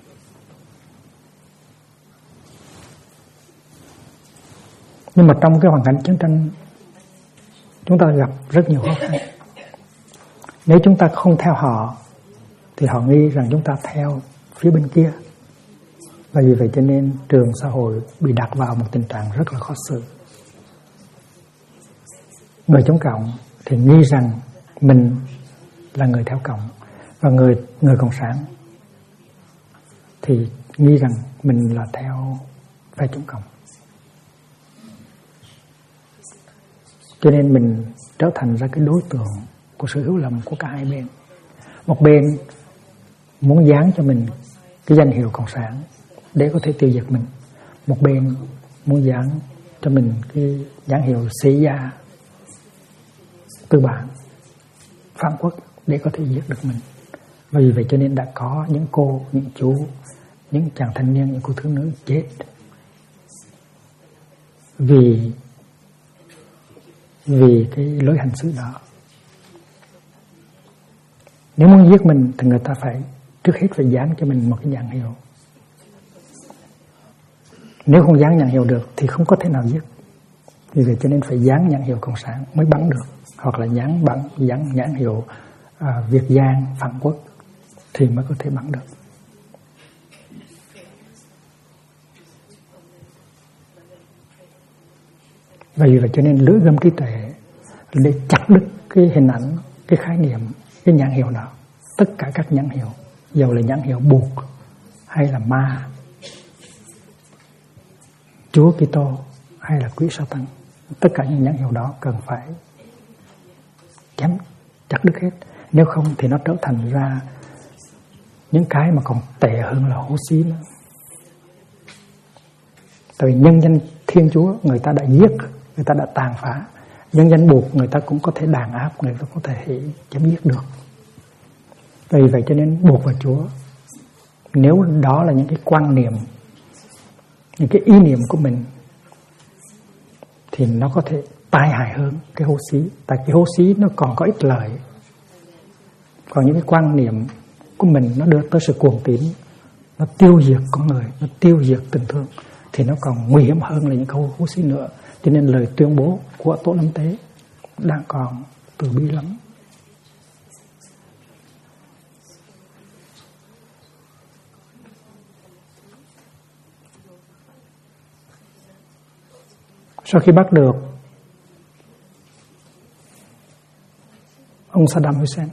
Nhưng mà trong cái hoàn cảnh chiến tranh, chúng ta gặp rất nhiều khó khăn. Nếu chúng ta không theo họ thì họ nghi rằng chúng ta theo phía bên kia. Và vì vậy cho nên trường xã hội bị đặt vào một tình trạng rất là khó xử. Người chống cộng thì nghi rằng mình là người theo cộng, và người cộng sản thì nghi rằng mình là theo phe chống cộng. Cho nên mình trở thành ra cái đối tượng của sự hiểu lầm của cả hai bên. Một bên muốn dán cho mình cái danh hiệu cộng sản để có thể tiêu diệt mình, một bên muốn dán cho mình cái nhãn hiệu sĩ gia tư bản phản quốc để có thể giết được mình. Và vì vậy cho nên đã có những cô, những chú, những chàng thanh niên, những cô thiếu nữ chết vì cái lối hành xử đó. Nếu muốn giết mình thì người ta phải trước hết phải dán cho mình một cái nhãn hiệu. Nếu không dán nhãn hiệu được thì không có thể nào giết. Vì vậy cho nên phải dán nhãn hiệu cộng sản mới bắn được, hoặc là dán nhãn hiệu Việt Giang phản quốc thì mới có thể bắn được. Và vì vậy cho nên lưỡi gươm trí tuệ để chặt đứt cái hình ảnh, cái khái niệm, cái nhãn hiệu đó. Tất cả các nhãn hiệu, dầu là nhãn hiệu buộc hay là ma, Chúa Kitô hay là quỷ Satan, tất cả những nhãn hiệu đó cần phải chém chặt đứt hết. Nếu không thì nó trở thành ra những cái mà còn tệ hơn là hố xí nữa. Tại vì nhân danh Thiên Chúa người ta đã giết, người ta đã tàn phá. Nhân danh buộc người ta cũng có thể đàn áp, người ta có thể chém giết được. Vì vậy cho nên buộc vào Chúa, nếu đó là những cái quan niệm, những cái ý niệm của mình, thì nó có thể tai hại hơn cái hố xí. Tại cái hố xí nó còn có ích lợi. Còn những cái quan niệm của mình nó đưa tới sự cuồng tín, nó tiêu diệt con người, nó tiêu diệt tình thương, thì nó còn nguy hiểm hơn là những câu hố xí nữa. Cho nên lời tuyên bố của Tổ Lâm Tế đang còn từ bi lắm. Sau khi bắt được ông Saddam Hussein,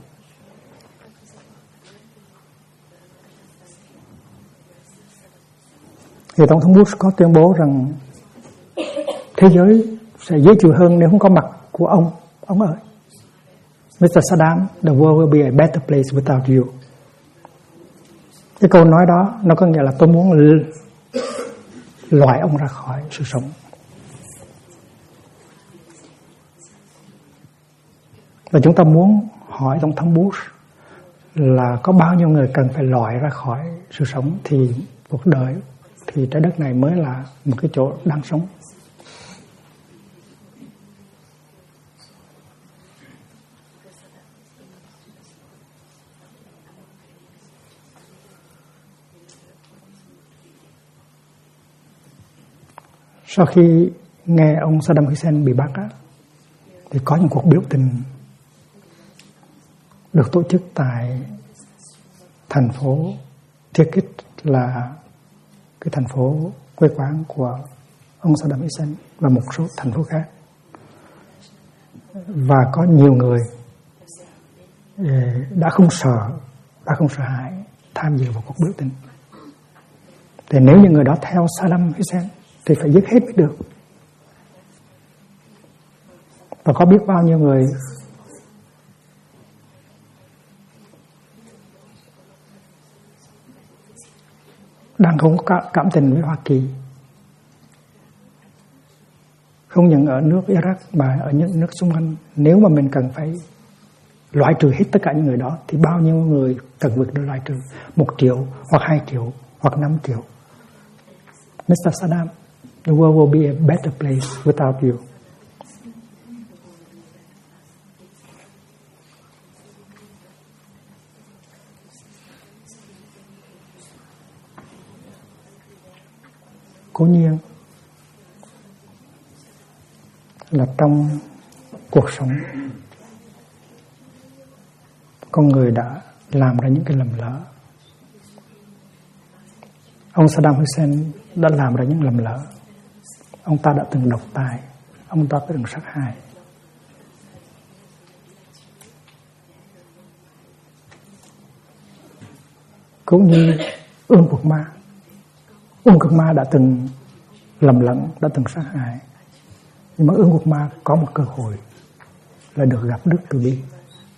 thì Tổng thống Bush có tuyên bố rằng thế giới sẽ dễ chịu hơn nếu không có mặt của ông ơi. Mr. Saddam, the world will be a better place without you. Cái câu nói đó nó có nghĩa là tôi muốn loại ông ra khỏi sự sống. Và chúng ta muốn hỏi Tổng thống Bush là có bao nhiêu người cần phải loại ra khỏi sự sống thì cuộc đời, thì trái đất này mới là một cái chỗ đang sống. Sau khi nghe ông Saddam Hussein bị bắt á, thì có những cuộc biểu tình được tổ chức tại thành phố Tikrit, là cái thành phố quê quán của ông Saddam Hussein, và một số thành phố khác. Và có nhiều người đã không sợ hãi tham dự vào cuộc biểu tình. Thì nếu như người đó theo Saddam Hussein thì phải giết hết mới được. Và có biết bao nhiêu người đang không có cảm tình với Hoa Kỳ, không những ở nước Iraq mà ở những nước xung quanh. Nếu mà mình cần phải loại trừ hết tất cả những người đó thì bao nhiêu người cần việc được loại trừ? 1 triệu hoặc 2 triệu hoặc 5 triệu. Mr. Saddam, the world will be a better place without you. Cố nhiên là trong cuộc sống, con người đã làm ra những cái lầm lỡ. Ông Saddam Hussein đã làm ra những lầm lỡ. Ông ta đã từng độc tài, ông ta từng sát hại. Cũng như Ương Quốc Ma. Ương Quốc Ma đã từng lầm lẫn, đã từng sát hại. Nhưng mà Ương Quốc Ma có một cơ hội là được gặp Đức Từ Bi.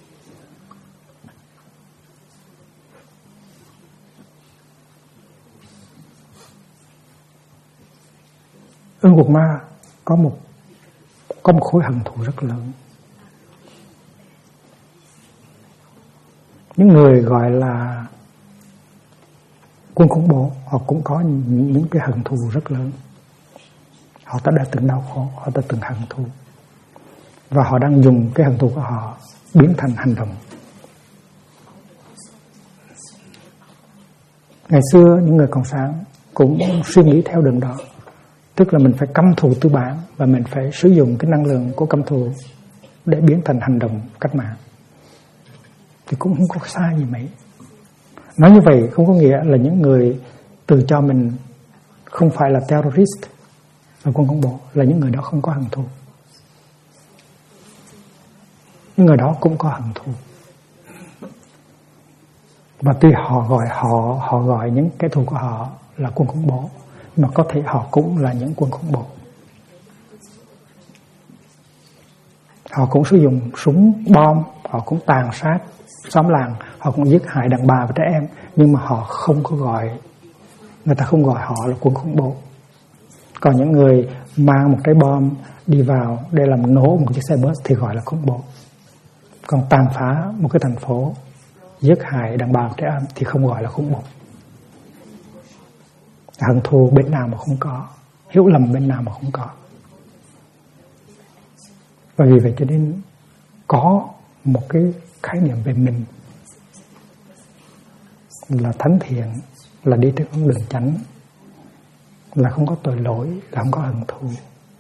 Ương Quốc Ma có một khối hận thù rất lớn. Những người gọi là quân khủng bố, họ cũng có những cái hận thù rất lớn. Họ đã từng đau khổ, họ đã từng hận thù, và họ đang dùng cái hận thù của họ biến thành hành động. Ngày xưa những người cộng sản cũng suy nghĩ theo đường đó, tức là mình phải căm thù tư bản và mình phải sử dụng cái năng lượng của căm thù để biến thành hành động cách mạng. Thì cũng không có sai gì mấy. Nói như vậy không có nghĩa là những người tự cho mình không phải là terrorist và quân khủng bố là những người đó không có hận thù. Những người đó cũng có hận thù. Và tuy họ gọi những kẻ thù của họ là quân khủng bố, mà có thể họ cũng là những quân khủng bố. Họ cũng sử dụng súng, bom, họ cũng tàn sát xóm làng, họ cũng giết hại đàn bà và trẻ em, nhưng mà họ không có gọi, người ta không gọi họ là quân khủng bố. Còn những người mang một cái bom đi vào để làm nổ một chiếc xe bus thì gọi là khủng bố. Còn tàn phá một cái thành phố, giết hại đàn bà và trẻ em thì không gọi là khủng bố. Hận thù bên nào mà không có, hiểu lầm bên nào mà không có. Và vì vậy cho nên có một cái khái niệm về mình là thánh thiện, là đi trên con đường chánh, là không có tội lỗi, là không có hận thù.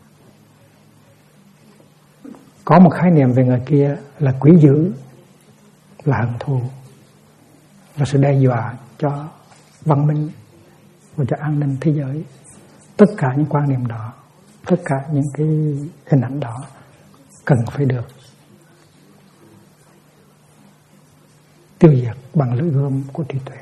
Có một khái niệm về người kia là quý dữ, là hận thù, là sự đe dọa cho văn minh và cho an ninh thế giới. Tất cả những quan niệm đó, tất cả những cái hình ảnh đó cần phải được tiêu diệt bằng lưỡi gươm của trí tuệ.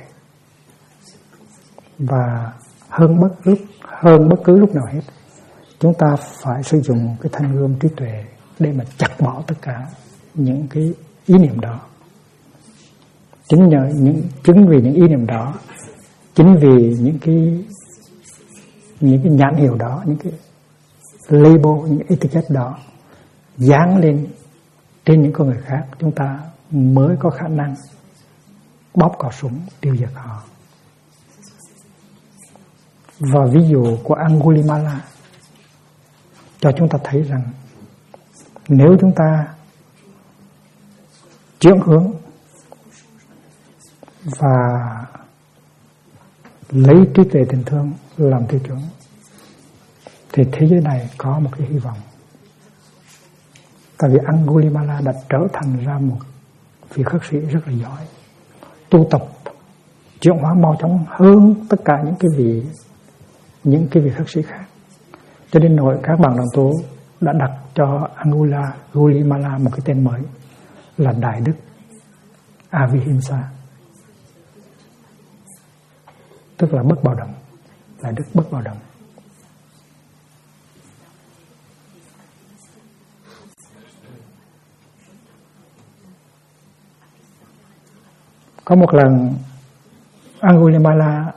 Và hơn bất cứ lúc nào hết, chúng ta phải sử dụng cái thanh gươm trí tuệ để mà chặt bỏ tất cả những cái ý niệm đó. Chính vì những ý niệm đó, chính vì những cái nhãn hiệu đó, những cái label, những etiquette đó dán lên trên những con người khác, chúng ta mới có khả năng bóp cò súng tiêu diệt họ. Và ví dụ của Angulimala cho chúng ta thấy rằng nếu chúng ta chuyển hướng và lấy trí tuệ tình thương làm tiêu chuẩn thì thế giới này có một cái hy vọng. Tại vì Angulimala đã trở thành ra một vị khất sĩ rất là giỏi, tu tập chuyển hóa mau chóng hơn tất cả những cái vị khất sĩ khác. Cho đến nỗi các bạn đồng tu đã đặt cho Angulimala một cái tên mới là Đại Đức Avihimsa, tức là bất bạo động, Đại Đức bất bạo động. Có một lần Angulimala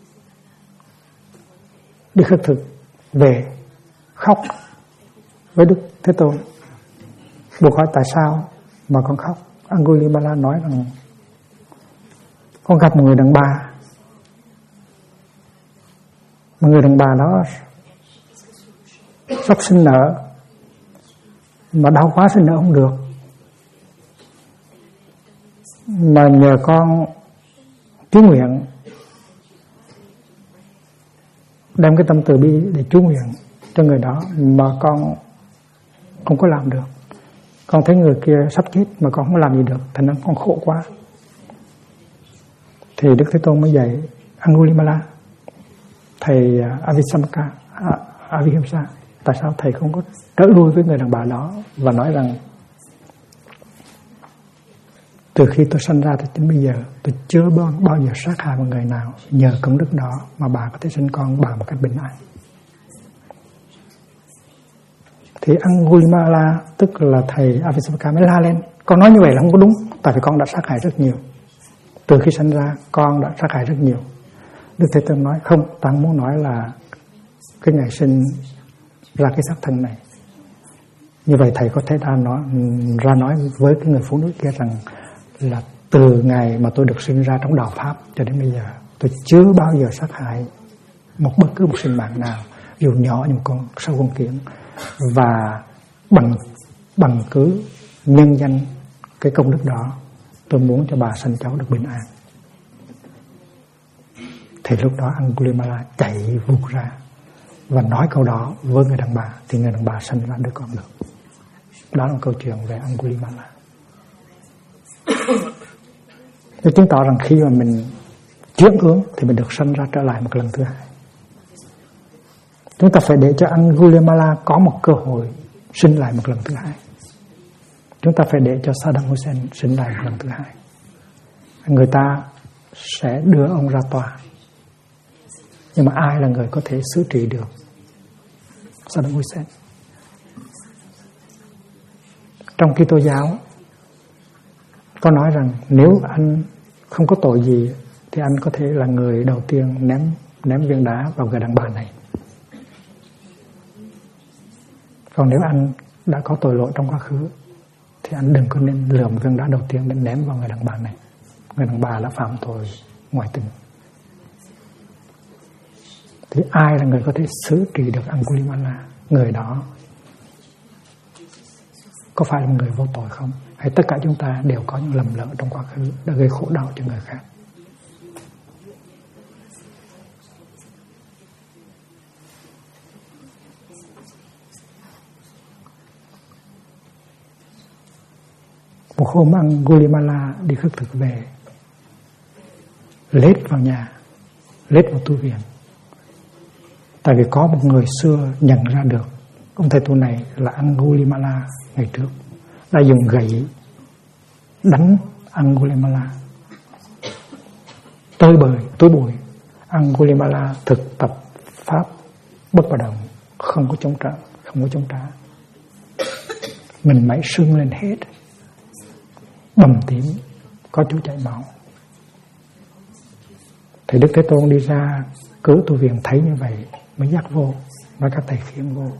đi khất thực về khóc với Đức Thế Tôn. Buộc hỏi tại sao mà con khóc. Angulimala nói rằng con gặp một người đàn bà. Một người đàn bà đó sắp sinh nở mà đau quá sinh nở không được, mà nhờ con chú nguyện, đem cái tâm từ bi để chú nguyện cho người đó, mà con không có làm được. Con thấy người kia sắp chết mà con không làm gì được, thành ra con khổ quá. Thì Đức Thế Tôn mới dạy Angulimala, thầy Avihimsa, tại sao thầy không có trở lui với người đàn bà đó và nói rằng từ khi tôi sinh ra tới đến bây giờ tôi chưa bao giờ sát hại một người nào, nhờ công đức đó mà bà có thể sinh con bà một cách bình an. Thì Angulimala tức là thầy Avihimsa mới la lên, con nói như vậy là không có đúng, tại vì con đã sát hại rất nhiều. Từ khi sinh ra con đã sát hại rất nhiều. Đức Thế Tôn nói không, ta không muốn nói là cái ngày sinh ra cái xác thân này. Như vậy thầy có thể ra nói với cái người phụ nữ kia rằng là từ ngày mà tôi được sinh ra trong đạo Pháp cho đến bây giờ tôi chưa bao giờ sát hại bất cứ một sinh mạng nào, dù nhỏ như một con sâu con kiến. Và bằng cứ nhân danh cái công đức đó, tôi muốn cho bà sinh cháu được bình an. Thì lúc đó Angulimala chạy vụt ra và nói câu đó với người đàn bà, thì người đàn bà sinh ra đứa con được. Đó là một câu chuyện về Angulimala. Để chứng tỏ rằng khi mà mình chuyển hướng thì mình được sinh ra trở lại một lần thứ hai. Chúng ta phải để cho Angulimala có một cơ hội sinh lại một lần thứ hai. Chúng ta phải để cho Saddam Hussein sinh lại một lần thứ hai. Người ta sẽ đưa ông ra tòa, nhưng mà ai là người có thể xử trị được Saddam Hussein? Trong Kitô giáo có nói rằng nếu anh không có tội gì thì anh có thể là người đầu tiên ném viên đá vào người đàn bà này. Còn nếu anh đã có tội lỗi trong quá khứ thì anh đừng có nên lượm viên đá đầu tiên để ném vào người đàn bà này. Người đàn bà đã phạm tội ngoại tình. Thì ai là người có thể xử trị được Angulimala? Người đó có phải là người vô tội không? Hay tất cả chúng ta đều có những lầm lỡ trong quá khứ đã gây khổ đau cho người khác? Một hôm Angulimala đi khất thực về, lết vào nhà, lết vào tu viện. Tại vì có một người xưa nhận ra được ông thầy tu này là Angulimala ngày trước, đã dùng gậy đánh Angulimala tơi bời. Angulimala thực tập pháp bất bạo động, không có chống trả. Mình mẩy sưng lên hết, bầm tím, có chỗ chảy máu. Thầy Đức Thế Tôn đi ra cứu tu viện thấy như vậy mới dắt vô, nói các thầy khiêng vô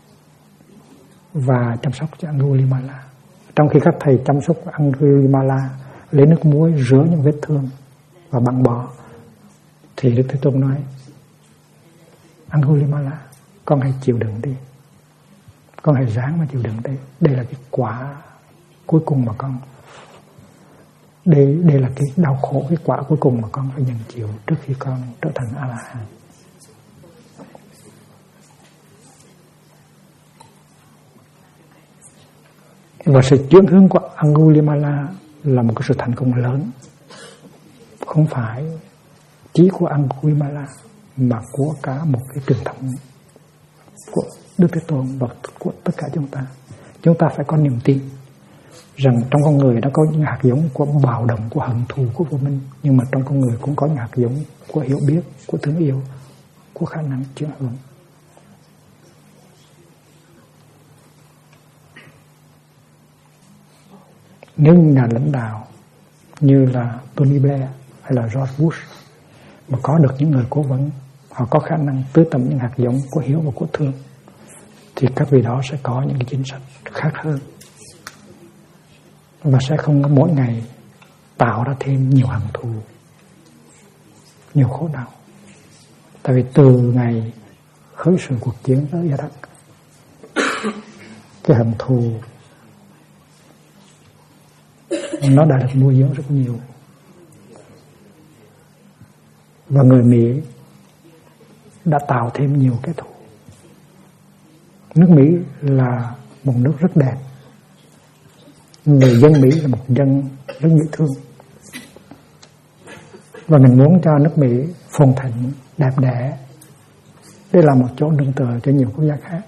và chăm sóc cho Angulimala. Trong khi các thầy chăm sóc Angulimala, lấy nước muối rửa những vết thương và băng bó, thì Đức Thế Tôn nói: Angulimala, con hãy chịu đựng đi, con hãy ráng mà chịu đựng đi. Đây là cái quả cuối cùng mà con, đây là cái đau khổ, cái quả cuối cùng mà con phải nhận chịu trước khi con trở thành A-la-hán. Và sự chuyển hướng của Angulimala là một cái sự thành công lớn, không phải chỉ của Angulimala mà của cả một cái truyền thống của Đức Thế Tôn và của tất cả chúng ta. Chúng ta phải có niềm tin rằng trong con người đã có những hạt giống của bạo động, của hận thù, của vô minh, nhưng mà trong con người cũng có những hạt giống của hiểu biết, của thương yêu, của khả năng chuyển hướng. Nếu nhà lãnh đạo như là Tony Blair hay là George Bush mà có được những người cố vấn, họ có khả năng tưới tẩm những hạt giống của hiểu và của thương, thì các vị đó sẽ có những cái chính sách khác hơn và sẽ không mỗi ngày tạo ra thêm nhiều hận thù, nhiều khổ đau. Tại vì từ ngày khởi sự cuộc chiến ở Iraq, cái hận thù nó đã được nuôi dưỡng rất nhiều, và người Mỹ đã tạo thêm nhiều cái thù. Nước Mỹ là một nước rất đẹp, người dân Mỹ là một dân rất dễ thương, và mình muốn cho nước Mỹ phồn thịnh, đẹp đẽ để làm một chỗ nương tựa cho nhiều quốc gia khác.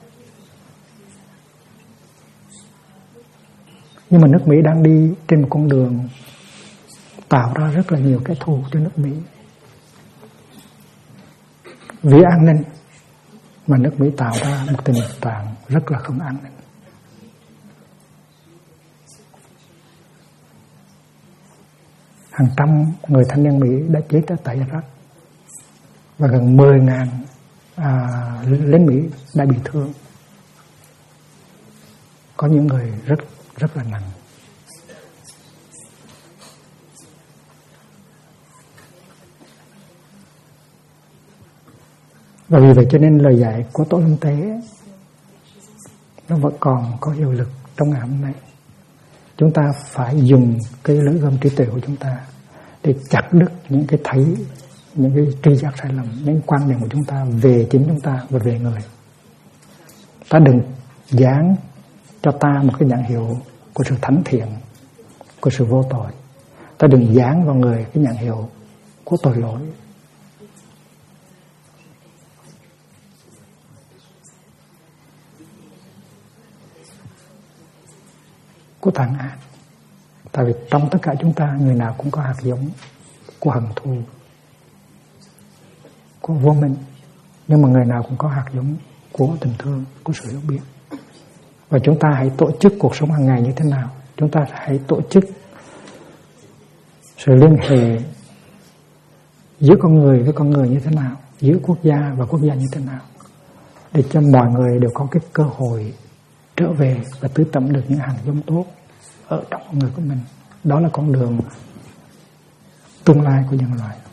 Nhưng mà nước Mỹ đang đi trên một con đường tạo ra rất là nhiều cái thù cho nước Mỹ. Vì an ninh mà nước Mỹ tạo ra một tình trạng rất là không an ninh. Hàng trăm người thanh niên Mỹ đã chết ở tại Iraq, và gần 10.000 lính Mỹ đã bị thương. Có những người rất là nặng. Và vì vậy cho nên lời dạy của Tổ Lâm Tế nó vẫn còn có hiệu lực trong ngày hôm nay. Chúng ta phải dùng cái lưỡi gươm trí tuệ của chúng ta để chặt đứt những cái thấy, những cái tri giác sai lầm, những quan điểm của chúng ta về chính chúng ta và về người. Ta đừng dán cho ta một cái nhãn hiệu của sự thánh thiện, của sự vô tội. Ta đừng dán vào người cái nhãn hiệu của tội lỗi, của tàn ác. Tại vì trong tất cả chúng ta, người nào cũng có hạt giống của hận thù, của vô minh, nhưng mà người nào cũng có hạt giống của tình thương, của sự hiểu biết. Và chúng ta hãy tổ chức cuộc sống hàng ngày như thế nào? Chúng ta hãy tổ chức sự liên hệ giữa con người với con người như thế nào, giữa quốc gia và quốc gia như thế nào, để cho mọi người đều có cái cơ hội trở về và tưới tẩm được những hạt giống tốt ở trong con người của mình. Đó là con đường tương lai của nhân loại.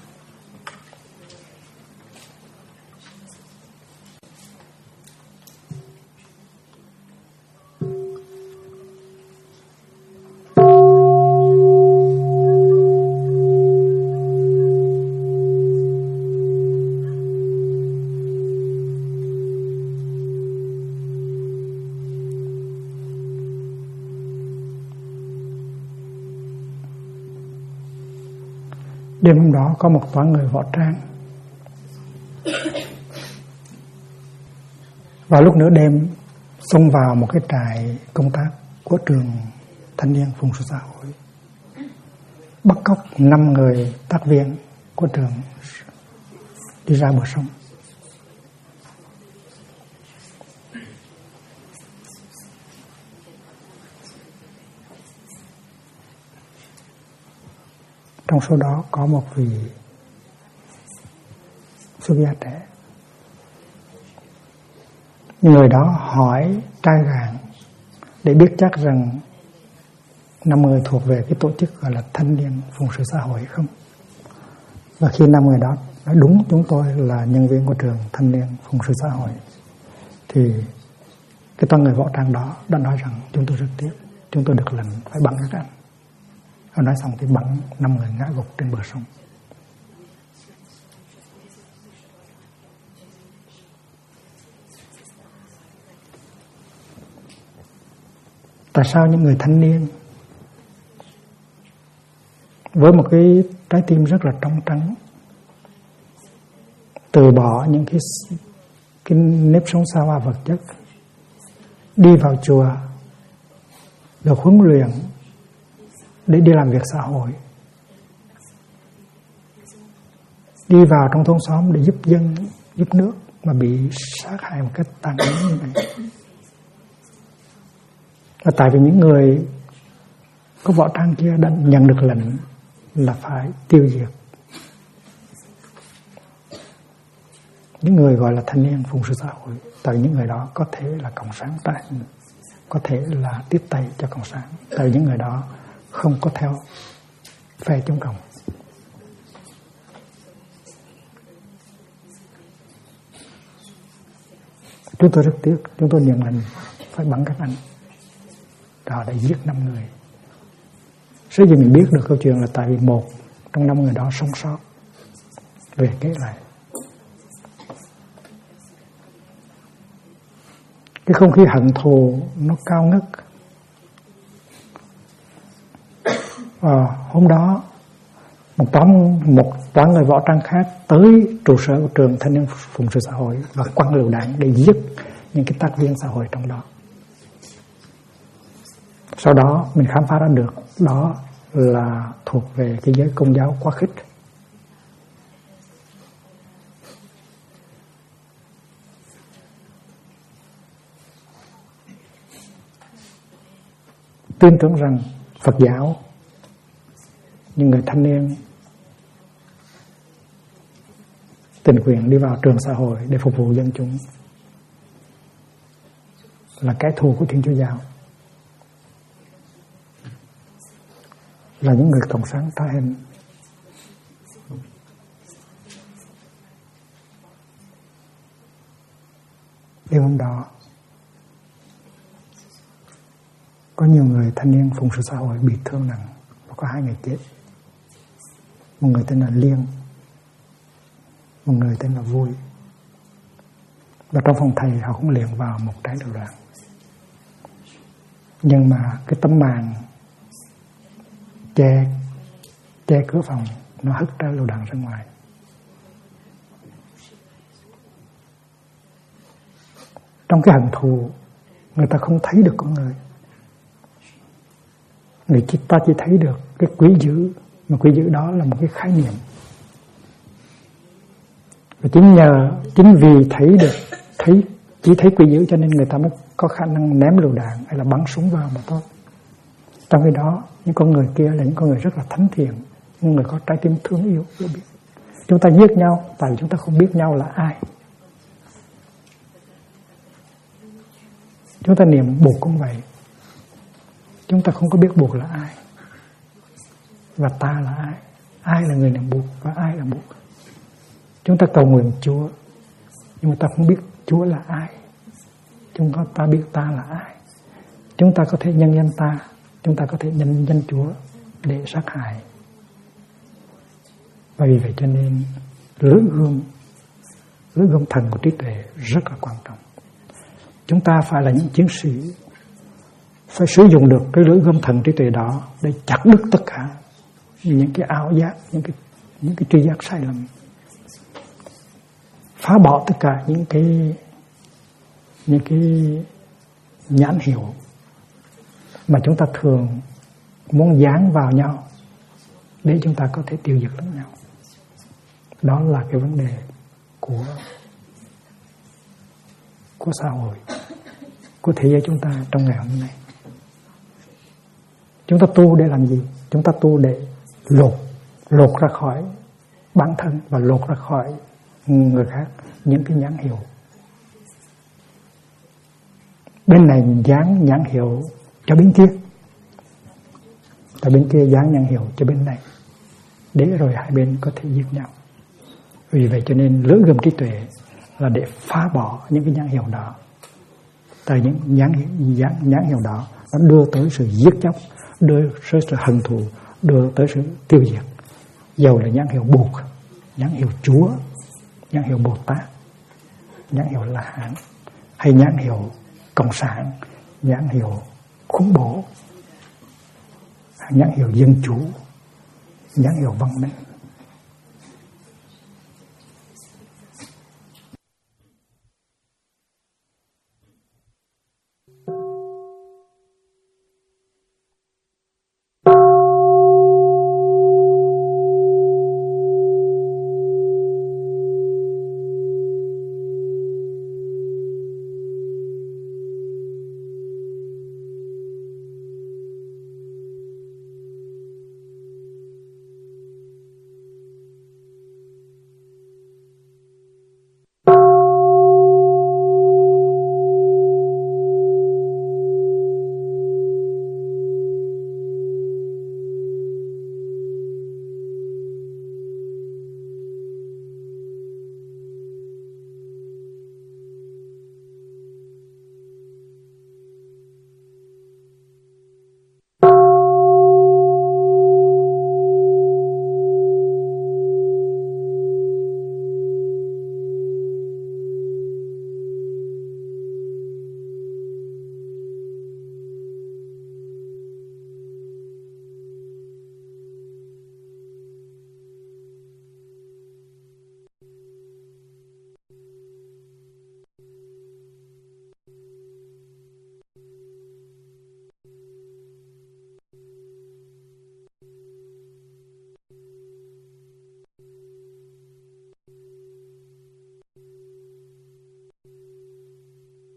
Đêm hôm đó có một toán người võ trang. Vào lúc nửa đêm xông vào một cái trại công tác của trường thanh niên phụng sự xã hội, bắt cóc 5 người tác viên của trường đi ra bờ sông. Trong số đó có một vị xuất gia trẻ. Người đó hỏi trai gàng để biết chắc rằng 5 người thuộc về cái tổ chức gọi là thanh niên phụng sự xã hội không. Và khi 5 người đó nói đúng, chúng tôi là nhân viên của trường thanh niên phụng sự xã hội, thì cái toán người võ trang đó đã nói rằng chúng tôi rất tiếc, chúng tôi được lệnh phải bắn các anh. Họ nói xong thì bắn 5 người ngã gục trên bờ sông. Tại sao những người thanh niên với một cái trái tim rất là trong trắng từ bỏ những cái nếp sống xa hoa vật chất, đi vào chùa được huấn luyện để đi làm việc xã hội, đi vào trong thôn xóm để giúp dân, giúp nước mà bị sát hại một cách tàn nhẫn như vậy? Và tại vì những người có võ trang kia đã nhận được lệnh là phải tiêu diệt những người gọi là thanh niên phụng sự xã hội. Tại những người đó có thể là cộng sản tại, có thể là tiếp tay cho cộng sản. Tại những người đó không có theo phe chống cộng. Chúng tôi rất tiếc, chúng tôi nhận lệnh phải bắn các anh. Họ đã giết 5 người. Sở dĩ mình biết được câu chuyện là tại vì một trong 5 người đó sống sót về kể lại. Cái không khí hận thù nó cao ngất. Hôm đó một toán người võ trang khác tới trụ sở của trường thanh niên phụng sự xã hội và quăng lựu đạn để giết những cái tác viên xã hội trong đó. Sau đó mình khám phá ra được đó là thuộc về cái giới Công giáo quá khích. Tin tưởng rằng Phật giáo, những người thanh niên tình nguyện đi vào trường xã hội để phục vụ dân chúng là kẻ thù của Thiên Chúa giáo, là những người cộng sản tà hình. Đêm hôm đó có nhiều người thanh niên phụng sự xã hội bị thương nặng và có 2 người chết. Một người tên là Liên, một người tên là Vui. Và trong phòng thầy họ cũng liền vào một trái lựu đạn. Nhưng mà cái tấm màn che cửa phòng nó hất trái lựu đạn ra ngoài. Trong cái hận thù, người ta không thấy được con người. Ta chỉ thấy được cái quý dữ, mà quý dữ đó là một cái khái niệm. Và chính vì chỉ thấy quý dữ cho nên người ta mới có khả năng ném lựu đạn hay là bắn súng vào mà thôi. Trong khi đó, những con người kia là những con người rất là thánh thiện, những người có trái tim thương yêu, biết. Chúng ta giết nhau tại vì chúng ta không biết nhau là ai. Chúng ta niệm buộc cũng vậy. Chúng ta không có biết buộc là ai và ta là ai. Ai là người niệm buộc và ai là buộc. Chúng ta cầu nguyện Chúa, nhưng mà ta không biết Chúa là ai. Chúng ta biết ta là ai. Chúng ta có thể nhân danh ta, chúng ta có thể nhân danh Chúa để sát hại. Và vì vậy cho nên lưỡi gươm thần của trí tuệ rất là quan trọng. Chúng ta phải là những chiến sĩ, phải sử dụng được cái lưỡi gươm thần trí tuệ đó để chặt đứt tất cả những cái ảo giác, những cái tri giác sai lầm, phá bỏ tất cả những cái nhãn hiệu mà chúng ta thường muốn dán vào nhau để chúng ta có thể tiêu diệt lẫn nhau. Đó là cái vấn đề của xã hội, của thế giới chúng ta trong ngày hôm nay. Chúng ta tu để làm gì? Chúng ta tu để lột ra khỏi bản thân và lột ra khỏi người khác những cái nhãn hiệu. Bên này dán nhãn hiệu cho bên kia, tại bên kia dán nhãn hiệu cho bên này, để rồi hai bên có thể giết nhau. Vì vậy cho nên lưỡi gươm trí tuệ là để phá bỏ những cái nhãn hiệu đó. Tại những nhãn hiệu đó nó đưa tới sự giết chóc, đưa tới sự hận thù, đưa tới sự tiêu diệt. Dầu là nhãn hiệu buộc, nhãn hiệu Chúa, nhãn hiệu Bồ Tát, nhãn hiệu La Hán, hay nhãn hiệu Cộng sản, nhãn hiệu khủng bố, nhãn hiệu dân chủ, nhãn hiệu văn minh.